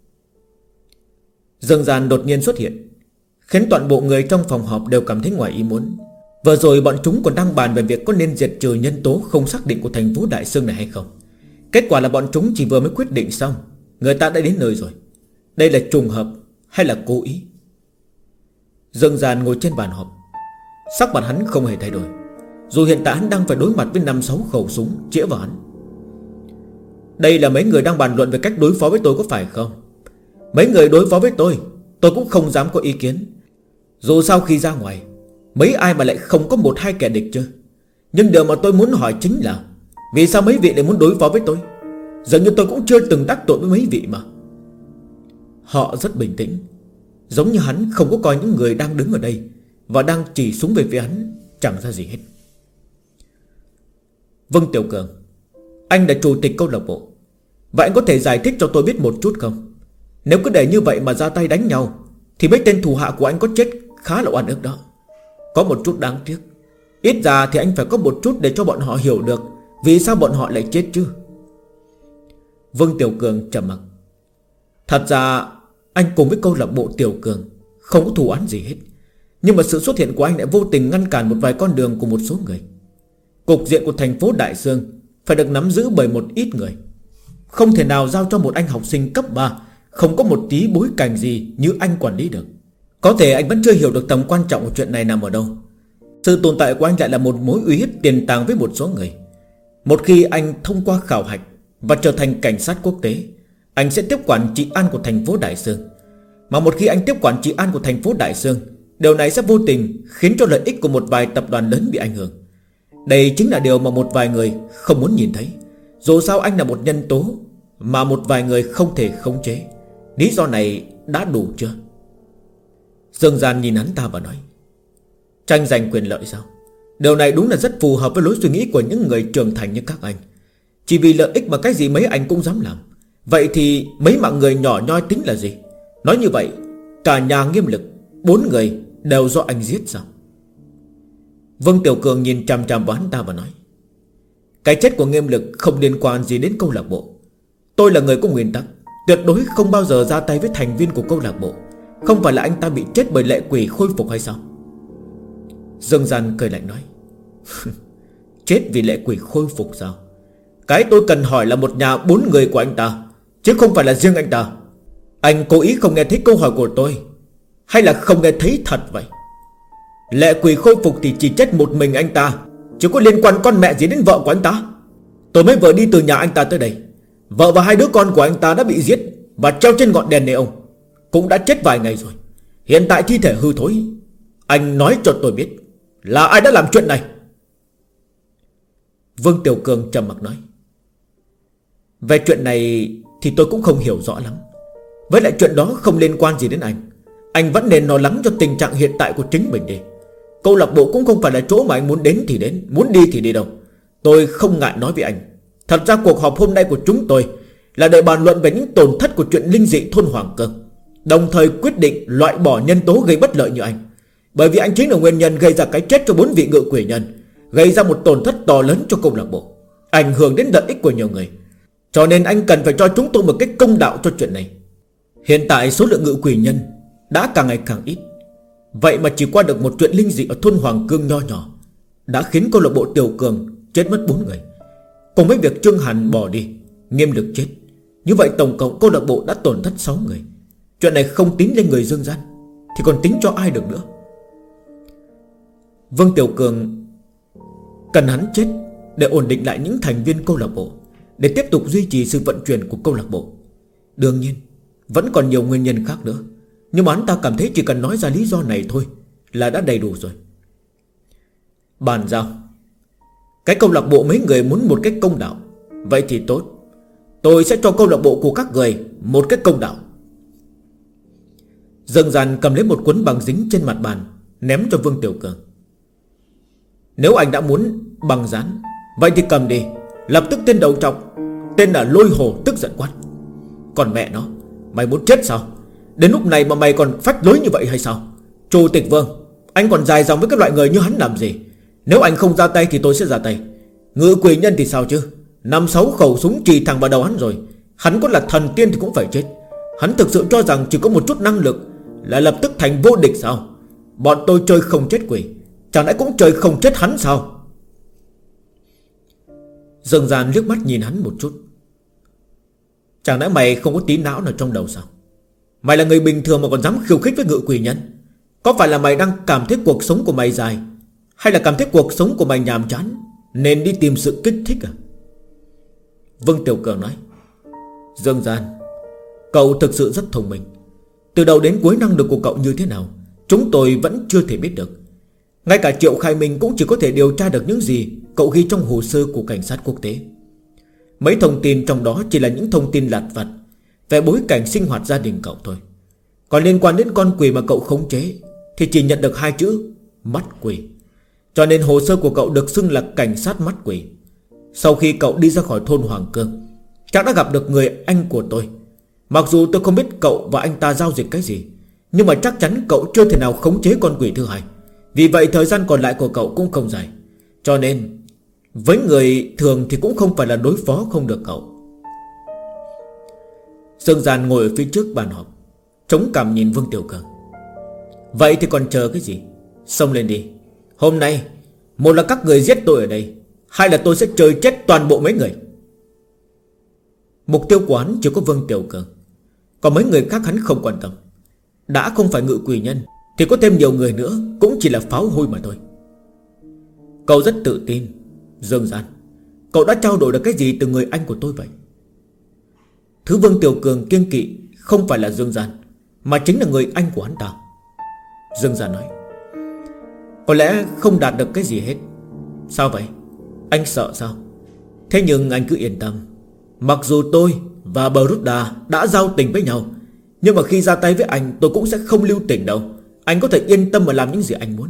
Dương Gian đột nhiên xuất hiện, khiến toàn bộ người trong phòng họp đều cảm thấy ngoài ý muốn. Vừa rồi bọn chúng còn đang bàn về việc có nên diệt trừ nhân tố không xác định của thành phố Đại Sương này hay không. Kết quả là bọn chúng chỉ vừa mới quyết định xong, người ta đã đến nơi rồi. Đây là trùng hợp hay là cố ý? Dương Gian ngồi trên bàn họp, sắc mặt hắn không hề thay đổi, dù hiện tại hắn đang phải đối mặt với 5-6 khẩu súng chĩa vào hắn. Đây là mấy người đang bàn luận về cách đối phó với tôi có phải không? Mấy người đối phó với tôi cũng không dám có ý kiến. Dù sao khi ra ngoài, mấy ai mà lại không có 1-2 kẻ địch chứ? Nhưng điều mà tôi muốn hỏi chính là vì sao mấy vị lại muốn đối phó với tôi? Dường như tôi cũng chưa từng đắc tội với mấy vị mà. Họ rất bình tĩnh, giống như hắn không có coi những người đang đứng ở đây và đang chỉ súng về phía hắn chẳng ra gì hết. Vâng Tiểu Cường, anh là chủ tịch câu lạc bộ, vậy anh có thể giải thích cho tôi biết một chút không? Nếu cứ để như vậy mà ra tay đánh nhau thì mấy tên thủ hạ của anh có chết khá là oan ức đó. Có một chút đáng tiếc. Ít ra thì anh phải có một chút để cho bọn họ hiểu được vì sao bọn họ lại chết chứ. Vương Tiểu Cường trầm mặc. Thật ra anh cùng với câu lạc bộ Tiểu Cường không có thù oán gì hết, nhưng mà sự xuất hiện của anh lại vô tình ngăn cản một vài con đường của một số người. Cục diện của thành phố Đại Sương phải được nắm giữ bởi một ít người, không thể nào giao cho một anh học sinh cấp 3 không có một tí bối cảnh gì như anh quản lý được. Có thể anh vẫn chưa hiểu được tầm quan trọng của chuyện này nằm ở đâu. Sự tồn tại của anh lại là một mối uy hiếp tiềm tàng với một số người. Một khi anh thông qua khảo hạch và trở thành cảnh sát quốc tế, anh sẽ tiếp quản trị an của thành phố Đại Sương. Mà một khi anh tiếp quản trị an của thành phố Đại Sương, điều này sẽ vô tình khiến cho lợi ích của một vài tập đoàn lớn bị ảnh hưởng. Đây chính là điều mà một vài người không muốn nhìn thấy. Dù sao anh là một nhân tố mà một vài người không thể khống chế. Lý do này đã đủ chưa? Dương Gian nhìn hắn ta và nói: tranh giành quyền lợi sao? Điều này đúng là rất phù hợp với lối suy nghĩ của những người trưởng thành như các anh. Chỉ vì lợi ích mà cái gì mấy anh cũng dám làm. Vậy thì mấy mạng người nhỏ nhoi tính là gì? Nói như vậy, cả nhà Nghiêm Lực 4 người đều do anh giết sao? Vương Tiểu Cường nhìn chằm chằm vào hắn ta và nói: cái chết của Nghiêm Lực không liên quan gì đến câu lạc bộ. Tôi là người có nguyên tắc, tuyệt đối không bao giờ ra tay với thành viên của câu lạc bộ. Không phải là anh ta bị chết bởi lệ quỷ khôi phục hay sao? Dương Gian cười lạnh nói: chết vì lệ quỷ khôi phục sao? Cái tôi cần hỏi là một nhà 4 người của anh ta, chứ không phải là riêng anh ta. Anh cố ý không nghe thấy câu hỏi của tôi, hay là không nghe thấy thật vậy? Lệ quỷ khôi phục thì chỉ chết một mình anh ta, chứ có liên quan con mẹ gì đến vợ của anh ta. Tôi mới vừa đi từ nhà anh ta tới đây, vợ và 2 đứa con của anh ta đã bị giết và treo trên ngọn đèn này ông, cũng đã chết vài ngày rồi. Hiện tại thi thể hư thối. Anh nói cho tôi biết là ai đã làm chuyện này? Vương Tiểu Cường trầm mặc nói: về chuyện này thì tôi cũng không hiểu rõ lắm. Với lại chuyện đó không liên quan gì đến anh. Anh vẫn nên lo lắng cho tình trạng hiện tại của chính mình đi. Câu lạc bộ cũng không phải là chỗ mà anh muốn đến thì đến, muốn đi thì đi đâu. Tôi không ngại nói với anh, thật ra cuộc họp hôm nay của chúng tôi là để bàn luận về những tổn thất của chuyện linh dị thôn Hoàng Cơ, đồng thời quyết định loại bỏ nhân tố gây bất lợi như anh. Bởi vì anh chính là nguyên nhân gây ra cái chết cho 4 vị ngự quỷ nhân, gây ra một tổn thất to lớn cho câu lạc bộ, ảnh hưởng đến lợi ích của nhiều người. Cho nên anh cần phải cho chúng tôi một cách công đạo cho chuyện này. Hiện tại số lượng ngự quỷ nhân đã càng ngày càng ít. Vậy mà chỉ qua được một chuyện linh dị ở thôn Hoàng Cương nho nhỏ đã khiến câu lạc bộ Tiểu Cường chết mất 4 người. Cùng với việc Trương Hàn bỏ đi, Nghiêm Lực chết, như vậy tổng cộng câu lạc bộ đã tổn thất 6 người. Chuyện này không tính lên người Dương Gian thì còn tính cho ai được nữa? Vương Tiểu Cường cần hắn chết để ổn định lại những thành viên câu lạc bộ, để tiếp tục duy trì sự vận chuyển của câu lạc bộ. Đương nhiên vẫn còn nhiều nguyên nhân khác nữa, nhưng mà hắn ta cảm thấy chỉ cần nói ra lý do này thôi là đã đầy đủ rồi. Bàn giao. Cái câu lạc bộ mấy người muốn một cái công đạo, vậy thì tốt, tôi sẽ cho câu lạc bộ của các người một cái công đạo. Dương Gian cầm lấy một cuốn băng dính trên mặt bàn, ném cho Vương Tiểu Cường. Nếu anh đã muốn băng dán, vậy thì cầm đi. Lập tức tên đầu trọc, tên là Lôi Hồ tức giận quát: còn mẹ nó, mày muốn chết sao? Đến lúc này mà mày còn phách lối như vậy hay sao? Chủ tịch Vương, anh còn dài dòng với các loại người như hắn làm gì? Nếu anh không ra tay thì tôi sẽ ra tay. Ngự quỷ nhân thì sao chứ? 5-6 khẩu súng chỉ thẳng vào đầu hắn rồi. Hắn có là thần tiên thì cũng phải chết. Hắn thực sự cho rằng chỉ có một chút năng lực là lập tức thành vô địch sao? Bọn tôi chơi không chết quỷ, chẳng lẽ cũng chơi không chết hắn sao? Dương Gian liếc mắt nhìn hắn một chút. Chẳng lẽ mày không có tí não nào trong đầu sao? Mày là người bình thường mà còn dám khiêu khích với ngự quỷ nhân? Có phải là mày đang cảm thấy cuộc sống của mày dài, hay là cảm thấy cuộc sống của mày nhàm chán nên đi tìm sự kích thích à? Vương Tiểu Cường nói: Dương Gian, cậu thực sự rất thông minh. Từ đầu đến cuối năng lực của cậu như thế nào chúng tôi vẫn chưa thể biết được. Ngay cả Triệu Khai Minh cũng chỉ có thể điều tra được những gì cậu ghi trong hồ sơ của cảnh sát quốc tế. Mấy thông tin trong đó chỉ là những thông tin lặt vặt về bối cảnh sinh hoạt gia đình cậu thôi. Còn liên quan đến con quỷ mà cậu khống chế thì chỉ nhận được 2 chữ: mắt quỷ. Cho nên hồ sơ của cậu được xưng là cảnh sát mắt quỷ. Sau khi cậu đi ra khỏi thôn Hoàng Cương, chắc đã gặp được người anh của tôi. Mặc dù tôi không biết cậu và anh ta giao dịch cái gì, nhưng mà chắc chắn cậu chưa thể nào khống chế con quỷ thứ hai. Vì vậy thời gian còn lại của cậu cũng không dài. Cho nên với người thường thì cũng không phải là đối phó không được cậu. Dương Gian ngồi ở phía trước bàn họp, chống cằm nhìn Vương Tiểu Cường. Vậy thì còn chờ cái gì? Xông lên đi. Hôm nay, một là các người giết tôi ở đây, hai là tôi sẽ chơi chết toàn bộ mấy người. Mục tiêu của hắn chỉ có Vương Tiểu Cường, còn mấy người khác hắn không quan tâm. Đã không phải ngự quỷ nhân thì có thêm nhiều người nữa cũng chỉ là pháo hôi mà thôi. Cậu rất tự tin. Dương Gian, cậu đã trao đổi được cái gì từ người anh của tôi vậy? Thứ Vương Tiểu Cường kiêng kỵ không phải là Dương Gian, mà chính là người anh của hắn ta. Dương Gian nói: có lẽ không đạt được cái gì hết. Sao vậy? Anh sợ sao? Thế nhưng anh cứ yên tâm. Mặc dù tôi và Bruda đã giao tình với nhau, nhưng mà khi ra tay với anh tôi cũng sẽ không lưu tình đâu. Anh có thể yên tâm mà làm những gì anh muốn.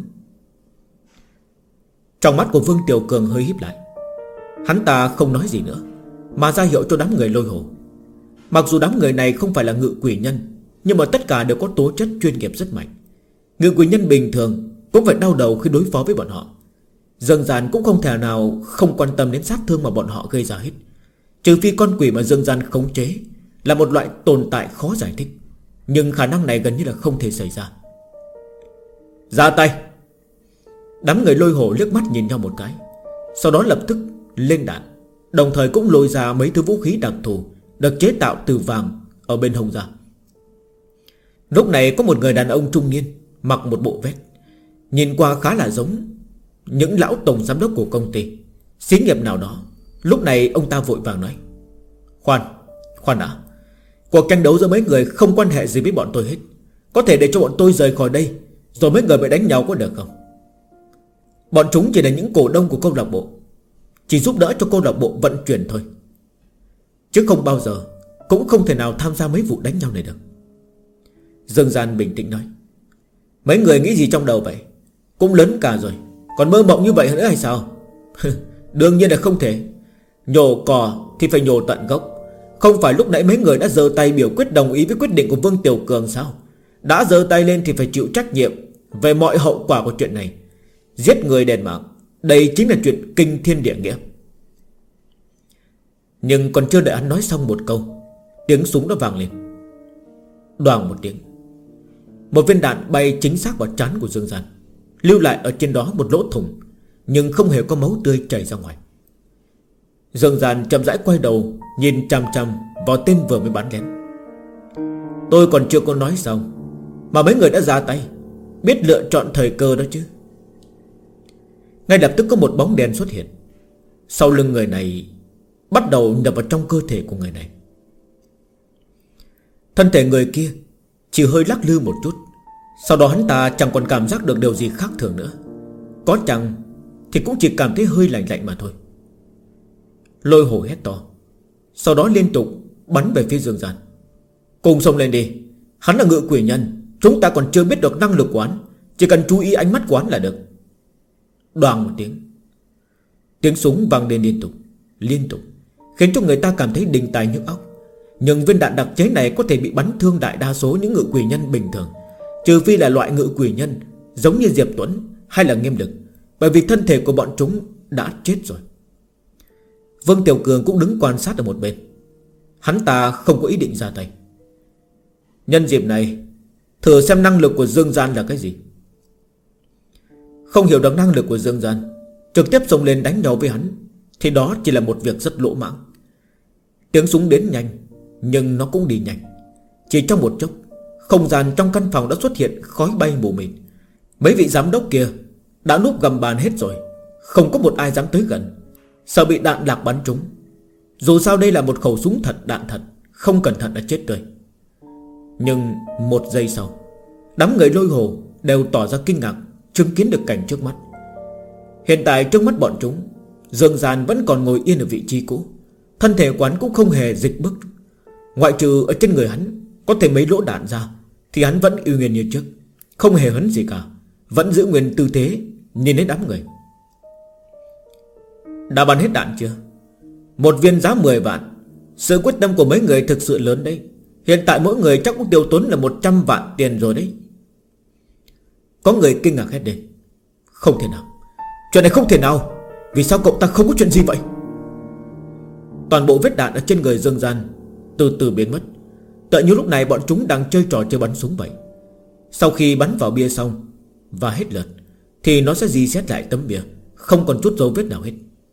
Trong mắt của Vương Tiểu Cường hơi híp lại. Hắn ta không nói gì nữa, mà ra hiệu cho đám người Lôi Hồ. Mặc dù đám người này không phải là ngự quỷ nhân, nhưng mà tất cả đều có tố chất chuyên nghiệp rất mạnh. Ngự quỷ nhân bình thường cũng phải đau đầu khi đối phó với bọn họ. Dương Gian cũng không thể nào không quan tâm đến sát thương mà bọn họ gây ra hết. Trừ phi con quỷ mà Dương Gian khống chế là một loại tồn tại khó giải thích, nhưng khả năng này gần như là không thể xảy ra. Ra tay. Đám người Lôi Hổ liếc mắt nhìn nhau một cái, sau đó lập tức lên đạn, đồng thời cũng lôi ra mấy thứ vũ khí đặc thù được chế tạo từ vàng ở bên hông ra. Lúc này có một người đàn ông trung niên mặc một bộ vest, nhìn qua khá là giống những lão tổng giám đốc của công ty, xí nghiệp nào đó. Lúc này ông ta vội vàng nói: Khoan đã. Cuộc tranh đấu giữa mấy người không quan hệ gì với bọn tôi hết. Có thể để cho bọn tôi rời khỏi đây, rồi mấy người bị đánh nhau có được không? Bọn chúng chỉ là những cổ đông của câu lạc bộ, chỉ giúp đỡ cho câu lạc bộ vận chuyển thôi, chứ không bao giờ, cũng không thể nào tham gia mấy vụ đánh nhau này được. Dương Gian bình tĩnh nói: mấy người nghĩ gì trong đầu vậy? Cũng lớn cả rồi, còn mơ mộng như vậy nữa hay sao? Đương nhiên là không thể. Nhổ cỏ thì phải nhổ tận gốc. Không phải lúc nãy mấy người đã giơ tay biểu quyết đồng ý với quyết định của Vương Tiểu Cường sao? Đã giơ tay lên thì phải chịu trách nhiệm về mọi hậu quả của chuyện này. Giết người đền mạng, đây chính là chuyện kinh thiên địa nghĩa. Nhưng còn chưa đợi hắn nói xong một câu, tiếng súng đã vang lên. Đoàng một tiếng, một viên đạn bay chính xác vào trán của Dương Gian, lưu lại ở trên đó một lỗ thủng, nhưng không hề có máu tươi chảy ra ngoài. Dương Gian chậm rãi quay đầu, nhìn chằm chằm vào tên vừa mới bắn lén. Tôi còn chưa có nói xong mà mấy người đã ra tay, biết lựa chọn thời cơ đó chứ. Ngay lập tức có một bóng đèn xuất hiện, sau lưng người này bắt đầu nhập vào trong cơ thể của người này. Thân thể người kia chỉ hơi lắc lư một chút, sau đó hắn ta chẳng còn cảm giác được điều gì khác thường nữa. Có chăng thì cũng chỉ cảm thấy hơi lạnh lạnh mà thôi. Lôi hổ hét to, sau đó liên tục bắn về phía Dương Gian. Cùng xông lên đi. Hắn là ngự quỷ nhân, chúng ta còn chưa biết được năng lực của hắn, chỉ cần chú ý ánh mắt của hắn là được. Đoàng một tiếng, tiếng súng vang lên liên tục, khiến cho người ta cảm thấy đình tài nhức óc. Nhưng viên đạn đặc chế này có thể bị bắn thương đại đa số những ngự quỷ nhân bình thường, trừ phi là loại ngự quỷ nhân giống như Diệp Tuấn hay là Nghiêm Lực, bởi vì thân thể của bọn chúng đã chết rồi. Vương Tiểu Cường cũng đứng quan sát ở một bên. Hắn ta không có ý định ra tay. Nhân dịp này thử xem năng lực của Dương Gian là cái gì. Không hiểu được năng lực của Dương Gian, trực tiếp xông lên đánh nhau với hắn, thì đó chỉ là một việc rất lỗ mãng. Tiếng súng đến nhanh, nhưng nó cũng đi nhanh. Chỉ trong một chốc, không gian trong căn phòng đã xuất hiện khói bay mù mịt. Mấy vị giám đốc kia đã núp gầm bàn hết rồi, không có một ai dám tới gần, sợ bị đạn lạc bắn trúng. Dù sao đây là một khẩu súng thật, đạn thật, không cẩn thận đã chết tươi. Nhưng một giây sau, đám người Lôi Hồ đều tỏ ra kinh ngạc chứng kiến được cảnh trước mắt. Hiện tại trước mắt bọn chúng, Dương Gian vẫn còn ngồi yên ở vị trí cũ, thân thể quán cũng không hề dịch bước. Ngoại trừ ở trên người hắn có thể mấy lỗ đạn ra, thì hắn vẫn uy nguyên như trước, không hề hấn gì cả, vẫn giữ nguyên tư thế nhìn đến đám người. Đã bắn hết đạn chưa? Một viên giá 10 vạn. Sự quyết tâm của mấy người thực sự lớn đấy. Hiện tại mỗi người chắc cũng tiêu tốn là 100 vạn tiền rồi đấy. Có người kinh ngạc hét lên. Không thể nào, chuyện này không thể nào. Vì sao cậu ta không có chuyện gì vậy? Toàn bộ vết đạn ở trên người Dương Gian từ từ biến mất, tựa như lúc này bọn chúng đang chơi trò chơi bắn súng vậy. Sau khi bắn vào bia xong và hết lượt, thì nó sẽ rì xét lại tấm bia, không còn chút dấu vết nào hết.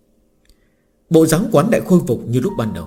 Bộ dáng quán lại khôi phục như lúc ban đầu.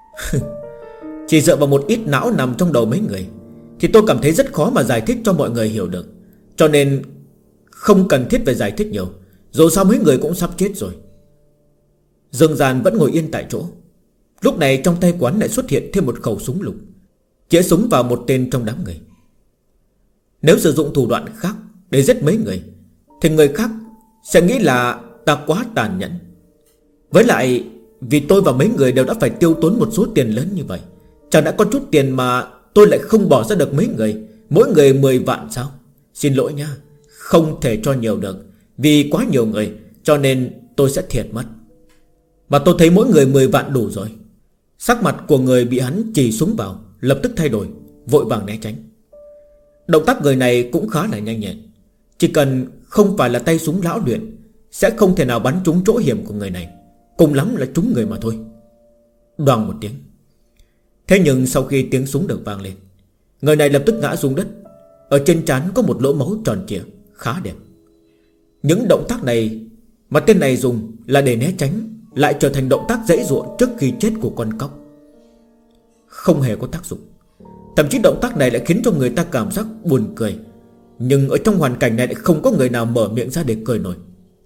Chỉ dựa vào một ít não nằm trong đầu mấy người, thì tôi cảm thấy rất khó mà giải thích cho mọi người hiểu được. Cho nên không cần thiết phải giải thích nhiều, dù sao mấy người cũng sắp chết rồi. Dương Gian vẫn ngồi yên tại chỗ. Lúc này trong tay quán lại xuất hiện thêm một khẩu súng lục, chĩa súng vào một tên trong đám người. Nếu sử dụng thủ đoạn khác để giết mấy người, thì người khác sẽ nghĩ là ta quá tàn nhẫn. Với lại vì tôi và mấy người đều đã phải tiêu tốn một số tiền lớn như vậy, chẳng đã có chút tiền mà tôi lại không bỏ ra được mấy người, mỗi người 10 vạn sao? Xin lỗi nha, không thể cho nhiều được, vì quá nhiều người, cho nên tôi sẽ thiệt mất. Mà tôi thấy mỗi người 10 vạn đủ rồi. Sắc mặt của người bị hắn chỉ súng vào lập tức thay đổi, vội vàng né tránh. Động tác người này cũng khá là nhanh nhẹn, chỉ cần không phải là tay súng lão luyện, sẽ không thể nào bắn trúng chỗ hiểm của người này, cùng lắm là trúng người mà thôi. Đoàng một tiếng. Thế nhưng sau khi tiếng súng được vang lên, người này lập tức ngã xuống đất. Ở trên trán có một lỗ máu tròn trịa khá đẹp. Những động tác này mà tên này dùng là để né tránh, lại trở thành động tác giãy giụa trước khi chết của con cóc. Không hề có tác dụng. Thậm chí động tác này lại khiến cho người ta cảm giác buồn cười. Nhưng ở trong hoàn cảnh này lại không có người nào mở miệng ra để cười nổi.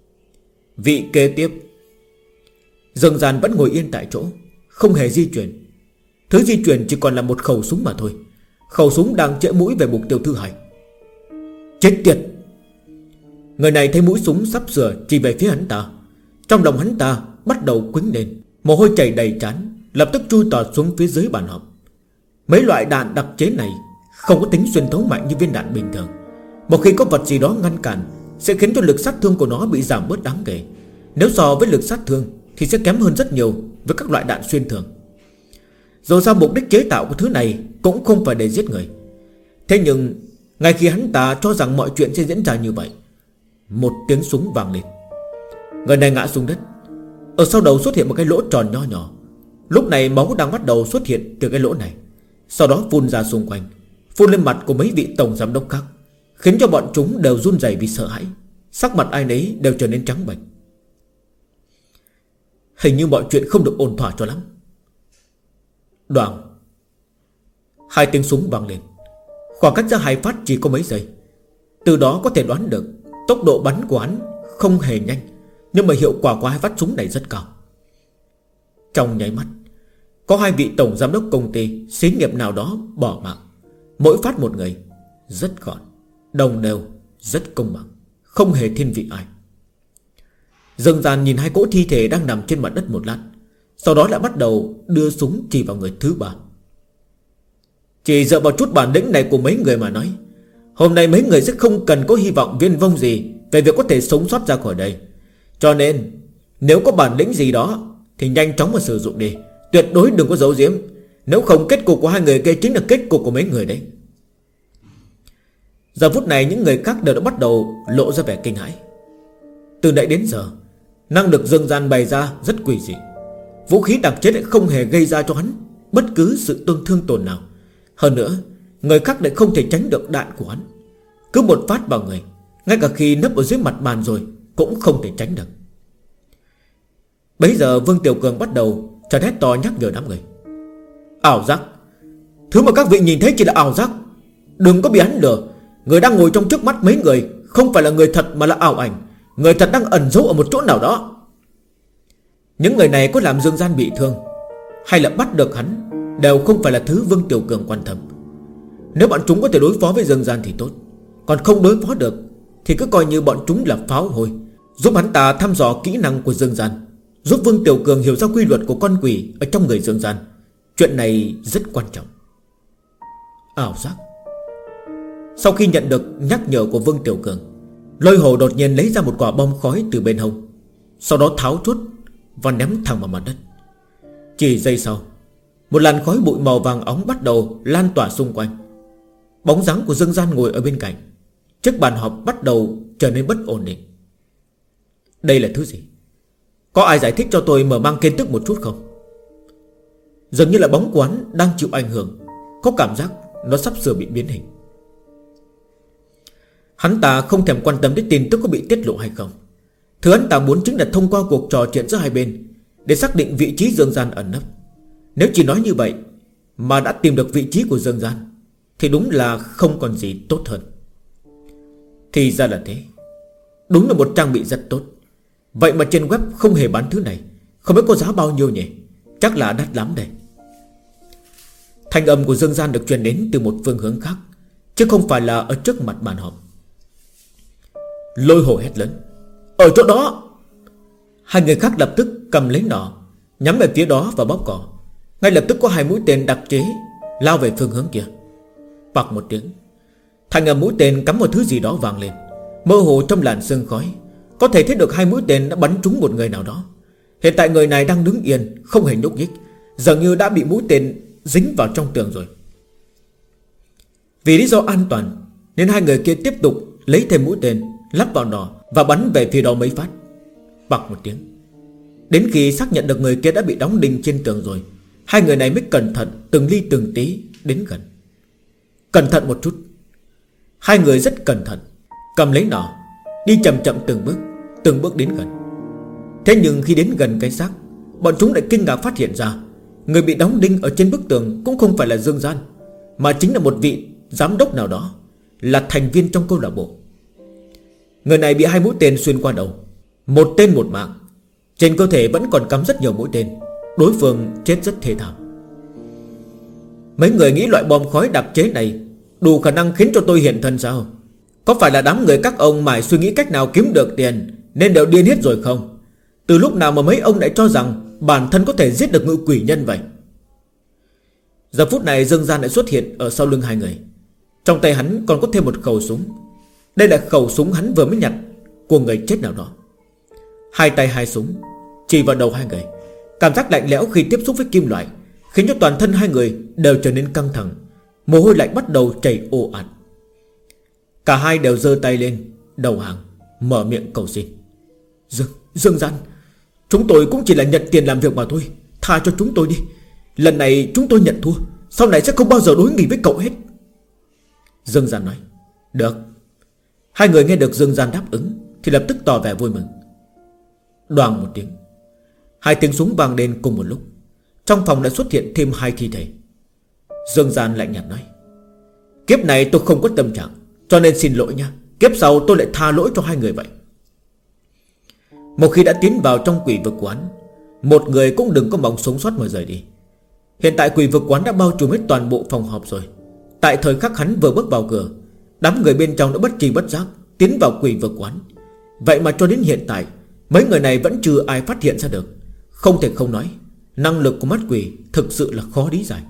Vị kế tiếp. Dương Gian vẫn ngồi yên tại chỗ, không hề di chuyển. Thứ di chuyển chỉ còn là một khẩu súng mà thôi. Khẩu súng đang chĩa mũi về mục tiêu thứ hai. Chết tiệt! Người này thấy mũi súng sắp sửa chỉ về phía hắn ta, trong lòng hắn ta bắt đầu quĩnh lên, mồ hôi chảy đầy trán, lập tức chui tọt xuống phía dưới bàn họp. Mấy loại đạn đặc chế này không có tính xuyên thấu mạnh như viên đạn bình thường. Một khi có vật gì đó ngăn cản, sẽ khiến cho lực sát thương của nó bị giảm bớt đáng kể. Nếu so với lực sát thương thì sẽ kém hơn rất nhiều với các loại đạn xuyên thường. Dù sao mục đích chế tạo của thứ này cũng không phải để giết người. Thế nhưng ngay khi hắn ta cho rằng mọi chuyện sẽ diễn ra như vậy, một tiếng súng vang lên. Người này ngã xuống đất. Ở sau đầu xuất hiện một cái lỗ tròn nho nhỏ. Lúc này máu đang bắt đầu xuất hiện từ cái lỗ này, sau đó phun ra xung quanh, phun lên mặt của mấy vị tổng giám đốc khác, khiến cho bọn chúng đều run rẩy vì sợ hãi. Sắc mặt ai nấy đều trở nên trắng bệch. Hình như mọi chuyện không được ổn thỏa cho lắm. Đoàng. Hai tiếng súng vang lên. Khoảng cách giữa hai phát chỉ có mấy giây. Từ đó có thể đoán được tốc độ bắn của hắn không hề nhanh, nhưng mà hiệu quả của hai phát súng này rất cao. Trong nháy mắt, có hai vị tổng giám đốc công ty xí nghiệp nào đó bỏ mạng. Mỗi phát một người, rất gọn, đồng đều, rất công bằng, không hề thiên vị ai. Dương Gian nhìn hai cỗ thi thể đang nằm trên mặt đất một lát, sau đó lại bắt đầu đưa súng chỉ vào người thứ ba. Chỉ dựa vào chút bản lĩnh này của mấy người mà nói, hôm nay mấy người sẽ không cần có hy vọng viên vông gì về việc có thể sống sót ra khỏi đây. Cho nên nếu có bản lĩnh gì đó thì nhanh chóng mà sử dụng đi, tuyệt đối đừng có giấu giếm. Nếu không kết cục của hai người kia chính là kết cục của mấy người đấy. Giờ phút này những người khác đều đã bắt đầu lộ ra vẻ kinh hãi. Từ nãy đến giờ, năng lực Dương Gian bày ra rất quỷ dị. Vũ khí đặc chế lại không hề gây ra cho hắn bất cứ sự thương tổn nào. Hơn nữa, người khác lại không thể tránh được đạn của hắn. Cứ một phát vào người, ngay cả khi nấp ở dưới mặt bàn rồi cũng không thể tránh được. Bấy giờ Vương Tiểu Cường bắt đầu trợn hét to nhắc nhở đám người. Ảo giác, thứ mà các vị nhìn thấy chỉ là ảo giác. Đừng có bị hắn lừa. Người đang ngồi trong trước mắt mấy người không phải là người thật mà là ảo ảnh. Người thật đang ẩn giấu ở một chỗ nào đó. Những người này có làm Dương Gian bị thương hay là bắt được hắn đều không phải là thứ Vương Tiểu Cường quan tâm. Nếu bọn chúng có thể đối phó với Dương Gian thì tốt, còn không đối phó được thì cứ coi như bọn chúng là pháo hôi, giúp hắn ta thăm dò kỹ năng của Dương Gian, giúp Vương Tiểu Cường hiểu ra quy luật của con quỷ ở trong người Dương Gian. Chuyện này rất quan trọng. Ảo giác. Sau khi nhận được nhắc nhở của Vương Tiểu Cường, Lôi Hồ đột nhiên lấy ra một quả bom khói từ bên hông, sau đó tháo chốt và ném thẳng vào mặt đất. Chỉ giây sau, một làn khói bụi màu vàng óng bắt đầu lan tỏa xung quanh. Bóng dáng của Dương Gian ngồi ở bên cạnh. Chiếc bàn họp bắt đầu trở nên bất ổn định. Đây là thứ gì? Có ai giải thích cho tôi mở mang kiến thức một chút không? Dường như là bóng quán đang chịu ảnh hưởng, có cảm giác nó sắp sửa bị biến hình. Hắn ta không thèm quan tâm đến tin tức có bị tiết lộ hay không. Thứ hắn ta muốn chính là thông qua cuộc trò chuyện giữa hai bên để xác định vị trí Dương Gian ẩn nấp. Nếu chỉ nói như vậy mà đã tìm được vị trí của Dương Gian thì đúng là không còn gì tốt hơn. Thì ra là thế. Đúng là một trang bị rất tốt. Vậy mà trên web không hề bán thứ này. Không biết có giá bao nhiêu nhỉ? Chắc là đắt lắm đây. Thanh âm của Dương Gian được truyền đến từ một phương hướng khác, chứ không phải là ở trước mặt bàn họp. Lôi Hồ hét lớn. Ở chỗ đó. Hai người khác lập tức cầm lấy nỏ, nhắm về phía đó và bóp cò. Ngay lập tức có hai mũi tên đặc chế lao về phương hướng kia. Bạc một tiếng, thành âm mũi tên cắm vào thứ gì đó vang lên. Mơ hồ trong làn sương khói có thể thấy được hai mũi tên đã bắn trúng một người nào đó. Hiện tại người này đang đứng yên, không hề nhúc nhích, dường như đã bị mũi tên dính vào trong tường rồi. Vì lý do an toàn nên hai người kia tiếp tục lấy thêm mũi tên lắp vào nỏ và bắn về phía đó mấy phát. Bạc một tiếng. Đến khi xác nhận được người kia đã bị đóng đinh trên tường rồi, hai người này mới cẩn thận từng ly từng tí đến gần. Cẩn thận một chút. Hai người rất cẩn thận, cầm lấy nỏ, đi chậm chậm từng bước đến gần. Thế nhưng khi đến gần cái xác, bọn chúng lại kinh ngạc phát hiện ra người bị đóng đinh ở trên bức tường cũng không phải là Dương Gian, mà chính là một vị giám đốc nào đó, là thành viên trong câu lạc bộ. Người này bị hai mũi tên xuyên qua đầu, một tên một mạng. Trên cơ thể vẫn còn cắm rất nhiều mũi tên. Đối phương chết rất thê thảm. Mấy người nghĩ loại bom khói đặc chế này đủ khả năng khiến cho tôi hiện thân sao? Có phải là đám người các ông mải suy nghĩ cách nào kiếm được tiền nên đều điên hết rồi không? Từ lúc nào mà mấy ông lại cho rằng bản thân có thể giết được ngự quỷ nhân vậy? Giờ phút này Dương Gian lại xuất hiện ở sau lưng hai người. Trong tay hắn còn có thêm một khẩu súng. Đây là khẩu súng hắn vừa mới nhặt của người chết nào đó. Hai tay hai súng chỉ vào đầu hai người. Cảm giác lạnh lẽo khi tiếp xúc với kim loại khiến cho toàn thân hai người đều trở nên căng thẳng. Mồ hôi lạnh bắt đầu chảy ồ ạt. Cả hai đều giơ tay lên đầu hàng, mở miệng cầu xin. Dương Gian, chúng tôi cũng chỉ là nhận tiền làm việc mà thôi, tha cho chúng tôi đi. Lần này chúng tôi nhận thua, sau này sẽ không bao giờ đối nghịch với cậu hết. Dương Gian nói. Được. Hai người nghe được Dương Gian đáp ứng thì lập tức tỏ vẻ vui mừng. Đoàng một tiếng, hai tiếng súng vang lên cùng một lúc. Trong phòng đã xuất hiện thêm hai thi thể. Dương Gian lạnh nhạt nói. Kiếp này tôi không có tâm trạng, cho nên xin lỗi nha. Kiếp sau tôi lại tha lỗi cho hai người vậy. Một khi đã tiến vào trong quỷ vực quán, một người cũng đừng có mong sống sót mà rời đi. Hiện tại quỷ vực quán đã bao trùm hết toàn bộ phòng họp rồi. Tại thời khắc hắn vừa bước vào cửa, đám người bên trong đã bất tri bất giác tiến vào quỷ vực quán. Vậy mà cho đến hiện tại Mấy người này vẫn chưa ai phát hiện ra được. Không thể không nói, năng lực của mắt quỷ thực sự là khó lý giải.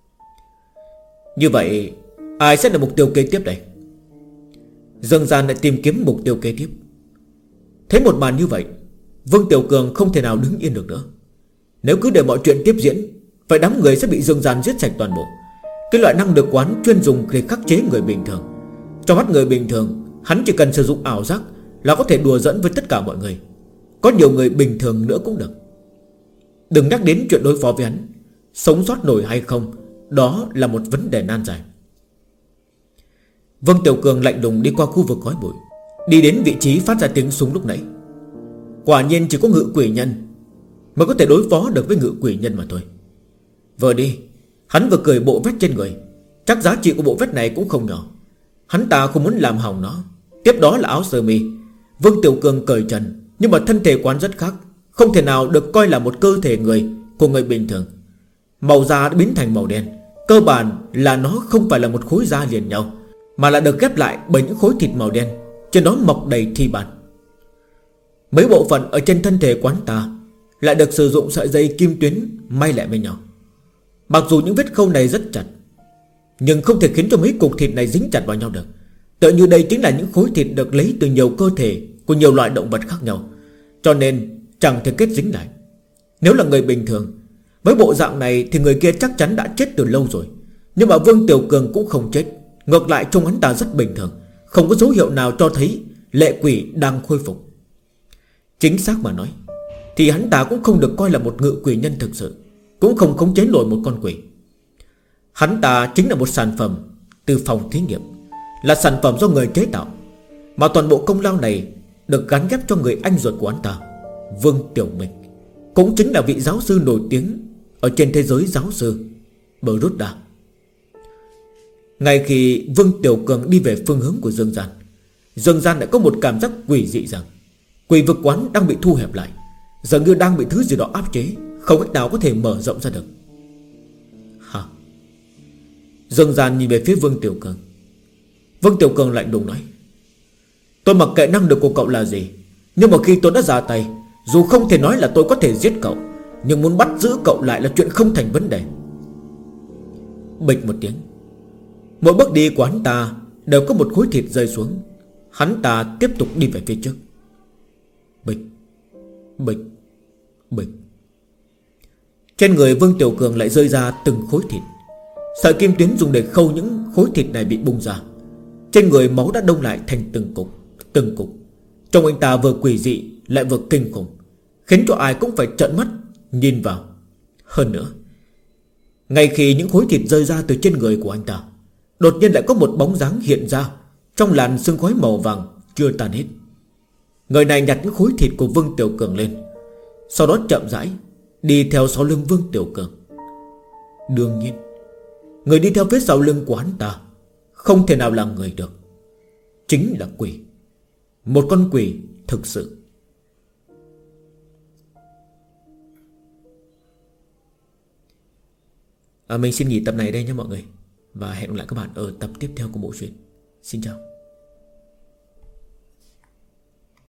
Như vậy ai sẽ là mục tiêu kế tiếp đây? Dương Gian lại tìm kiếm mục tiêu kế tiếp. Thấy một màn như vậy, Vương Tiểu Cường không thể nào đứng yên được nữa. Nếu cứ để mọi chuyện tiếp diễn, vậy đám người sẽ bị Dương Gian giết sạch toàn bộ. Cái loại năng lực quán chuyên dùng để khắc chế người bình thường. Trong mắt người bình thường, hắn chỉ cần sử dụng ảo giác là có thể đùa giỡn với tất cả mọi người. Có nhiều người bình thường nữa cũng được. Đừng nhắc đến chuyện đối phó với hắn. Sống sót nổi hay không, đó là một vấn đề nan giải. Vương Tiểu Cường lạnh lùng đi qua khu vực khói bụi, đi đến vị trí phát ra tiếng súng lúc nãy. Quả nhiên chỉ có ngự quỷ nhân mới có thể đối phó được với ngự quỷ nhân mà thôi. Vừa đi, hắn vừa cười bộ vết trên người. Chắc giá trị của bộ vết này cũng không nhỏ. Hắn ta không muốn làm hỏng nó. Tiếp đó là áo sơ mi. Vương Tiểu Cường cởi trần, nhưng mà thân thể quán rất khác, không thể nào được coi là một cơ thể người của người bình thường. Màu da đã biến thành màu đen. Cơ bản là nó không phải là một khối da liền nhau, mà là được ghép lại bởi những khối thịt màu đen. Trên đó mọc đầy thi bản. Mấy bộ phận ở trên thân thể quán ta lại được sử dụng sợi dây kim tuyến may lại với nhau. Mặc dù những vết khâu này rất chặt, nhưng không thể khiến cho mấy cục thịt này dính chặt vào nhau được. Tựa như đây chính là những khối thịt được lấy từ nhiều cơ thể của nhiều loại động vật khác nhau, cho nên chẳng thể kết dính lại. Nếu là người bình thường, với bộ dạng này thì người kia chắc chắn đã chết từ lâu rồi. Nhưng mà Vương Tiểu Cường cũng không chết. Ngược lại trông hắn ta rất bình thường, không có dấu hiệu nào cho thấy lệ quỷ đang khôi phục. Chính xác mà nói thì hắn ta cũng không được coi là một ngự quỷ nhân thực sự, cũng không khống chế nổi một con quỷ. Hắn ta chính là một sản phẩm từ phòng thí nghiệm, là sản phẩm do người chế tạo, mà toàn bộ công lao này được gắn ghép cho người anh ruột của hắn ta, Vương Tiểu Minh, cũng chính là vị giáo sư nổi tiếng ở trên thế giới giáo sư, Bruda. Ngay khi Vương Tiểu Cường đi về phương hướng của Dương Gian, Dương Gian lại có một cảm giác quỷ dị rằng quỷ vực quán đang bị thu hẹp lại, dường như đang bị thứ gì đó áp chế, không cách nào có thể mở rộng ra được. Hả? Dương Gian nhìn về phía Vương Tiểu Cường. Vương Tiểu Cường lạnh lùng nói: tôi mặc kệ năng lực của cậu là gì, nhưng mà khi tôi đã ra tay, dù không thể nói là tôi có thể giết cậu, nhưng muốn bắt giữ cậu lại là chuyện không thành vấn đề. Bịch một tiếng, mỗi bước đi của hắn ta đều có một khối thịt rơi xuống. Hắn ta tiếp tục đi về phía trước. Bịch, bịch, bịch. Trên người Vương Tiểu Cường lại rơi ra từng khối thịt. Sợi kim tuyến dùng để khâu những khối thịt này bị bung ra. Trên người máu đã đông lại thành từng cục, từng cục. Trông anh ta vừa quỷ dị lại vừa kinh khủng, khiến cho ai cũng phải trợn mắt nhìn vào. Hơn nữa, ngay khi những khối thịt rơi ra từ trên người của anh ta, đột nhiên lại có một bóng dáng hiện ra trong làn sương khói màu vàng chưa tan hết. Người này nhặt những khối thịt của Vương Tiểu Cường lên, sau đó chậm rãi đi theo sau lưng Vương Tiểu Cường. Đương nhiên, người đi theo phía sau lưng của hắn ta không thể nào là người được, chính là quỷ. Một con quỷ thực sự. Mình xin nghỉ tập này đây nhé mọi người, và hẹn gặp lại các bạn ở tập tiếp theo của bộ truyện. Xin chào.